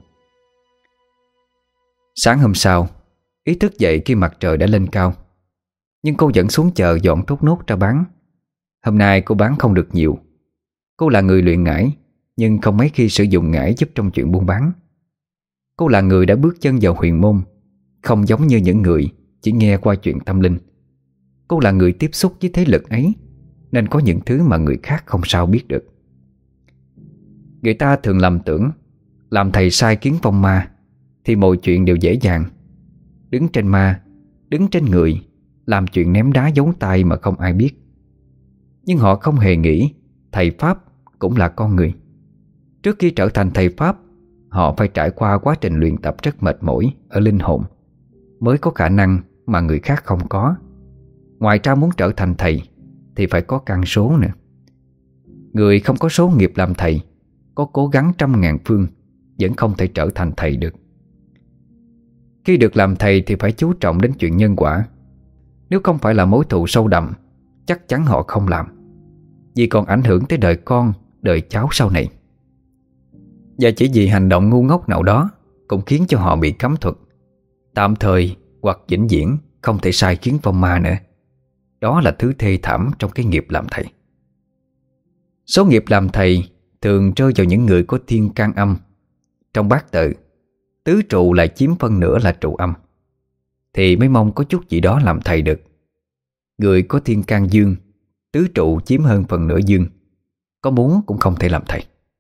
Sáng hôm sau, Ý thức dậy khi mặt trời đã lên cao, nhưng cô vẫn xuống chợ dọn thốt nốt ra bán. Hôm nay cô bán không được nhiều. Cô là người luyện ngải, nhưng không mấy khi sử dụng ngải giúp trong chuyện buôn bán. Cô là người đã bước chân vào huyền môn, không giống như những người chỉ nghe qua chuyện tâm linh. Cô là người tiếp xúc với thế lực ấy, nên có những thứ mà người khác không sao biết được. Người ta thường lầm tưởng làm thầy sai kiến vong ma thì mọi chuyện đều dễ dàng. Đứng trên ma, đứng trên người, làm chuyện ném đá giấu tay mà không ai biết. Nhưng họ không hề nghĩ thầy Pháp cũng là con người. Trước khi trở thành thầy Pháp, họ phải trải qua quá trình luyện tập rất mệt mỏi ở linh hồn mới có khả năng mà người khác không có. Ngoài ra muốn trở thành thầy thì phải có căn số nữa. Người không có số nghiệp làm thầy, có cố gắng trăm ngàn phương vẫn không thể trở thành thầy được. Khi được làm thầy thì phải chú trọng đến chuyện nhân quả. Nếu không phải là mối thù sâu đậm, chắc chắn họ không làm, vì còn ảnh hưởng tới đời con, đời cháu sau này. Và chỉ vì hành động ngu ngốc nào đó cũng khiến cho họ bị cấm thuật, tạm thời hoặc vĩnh viễn không thể sai khiến vong ma nữa. Đó là thứ thê thảm trong cái nghiệp làm thầy. Số nghiệp làm thầy thường rơi vào những người có thiên can âm. Trong bát tự, tứ trụ lại chiếm phân nửa là trụ âm, thì mới mong có chút gì đó làm thầy được. Người có thiên can dương, tứ trụ chiếm hơn phần nửa dương, có muốn cũng không thể làm thầy.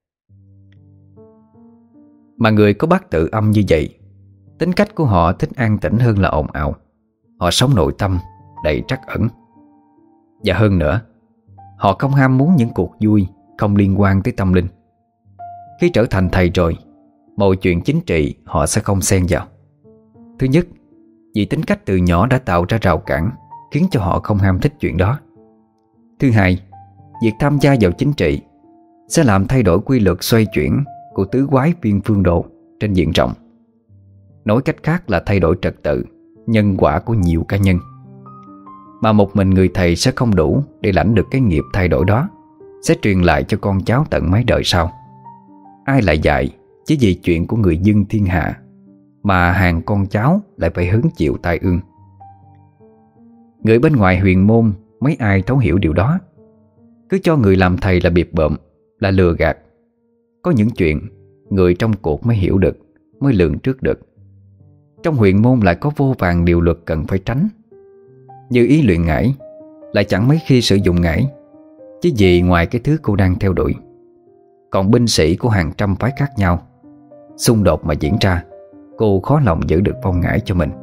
Mà người có bát tự âm như vậy, tính cách của họ thích an tĩnh hơn là ồn ào. Họ sống nội tâm, đầy trắc ẩn. Và hơn nữa, họ không ham muốn những cuộc vui không liên quan tới tâm linh. Khi trở thành thầy rồi, mọi chuyện chính trị họ sẽ không xen vào. Thứ nhất, vì tính cách từ nhỏ đã tạo ra rào cản, khiến cho họ không ham thích chuyện đó. Thứ hai, việc tham gia vào chính trị sẽ làm thay đổi quy luật xoay chuyển của tứ quái viên phương đồ trên diện rộng. Nói cách khác là thay đổi trật tự, nhân quả của nhiều cá nhân. Mà một mình người thầy sẽ không đủ để lãnh được cái nghiệp thay đổi đó, sẽ truyền lại cho con cháu tận mấy đời sau. Ai lại dạy chỉ vì chuyện của người dân thiên hạ mà hàng con cháu lại phải hứng chịu tai ương. Người bên ngoài huyền môn mấy ai thấu hiểu điều đó, cứ cho người làm thầy là biệp bợm, là lừa gạt. Có những chuyện người trong cuộc mới hiểu được, mới lường trước được. Trong huyền môn lại có vô vàn điều luật cần phải tránh. Như ý luyện ngải lại chẳng mấy khi sử dụng ngải, chứ gì ngoài cái thứ cô đang theo đuổi. Còn binh sĩ của hàng trăm phái khác nhau, xung đột mà diễn ra, cô khó lòng giữ được phong ngải cho mình.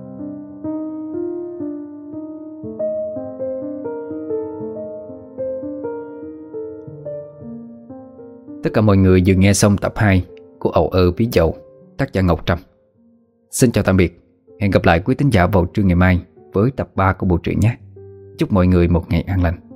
Tất cả mọi người vừa nghe xong tập hai của Ầu Ơ Ví Dậu, tác giả Ngọc Trâm. Xin chào tạm biệt. Hẹn gặp lại quý tín giả vào trưa ngày mai với tập ba của bộ truyện nhé. Chúc mọi người một ngày an lành.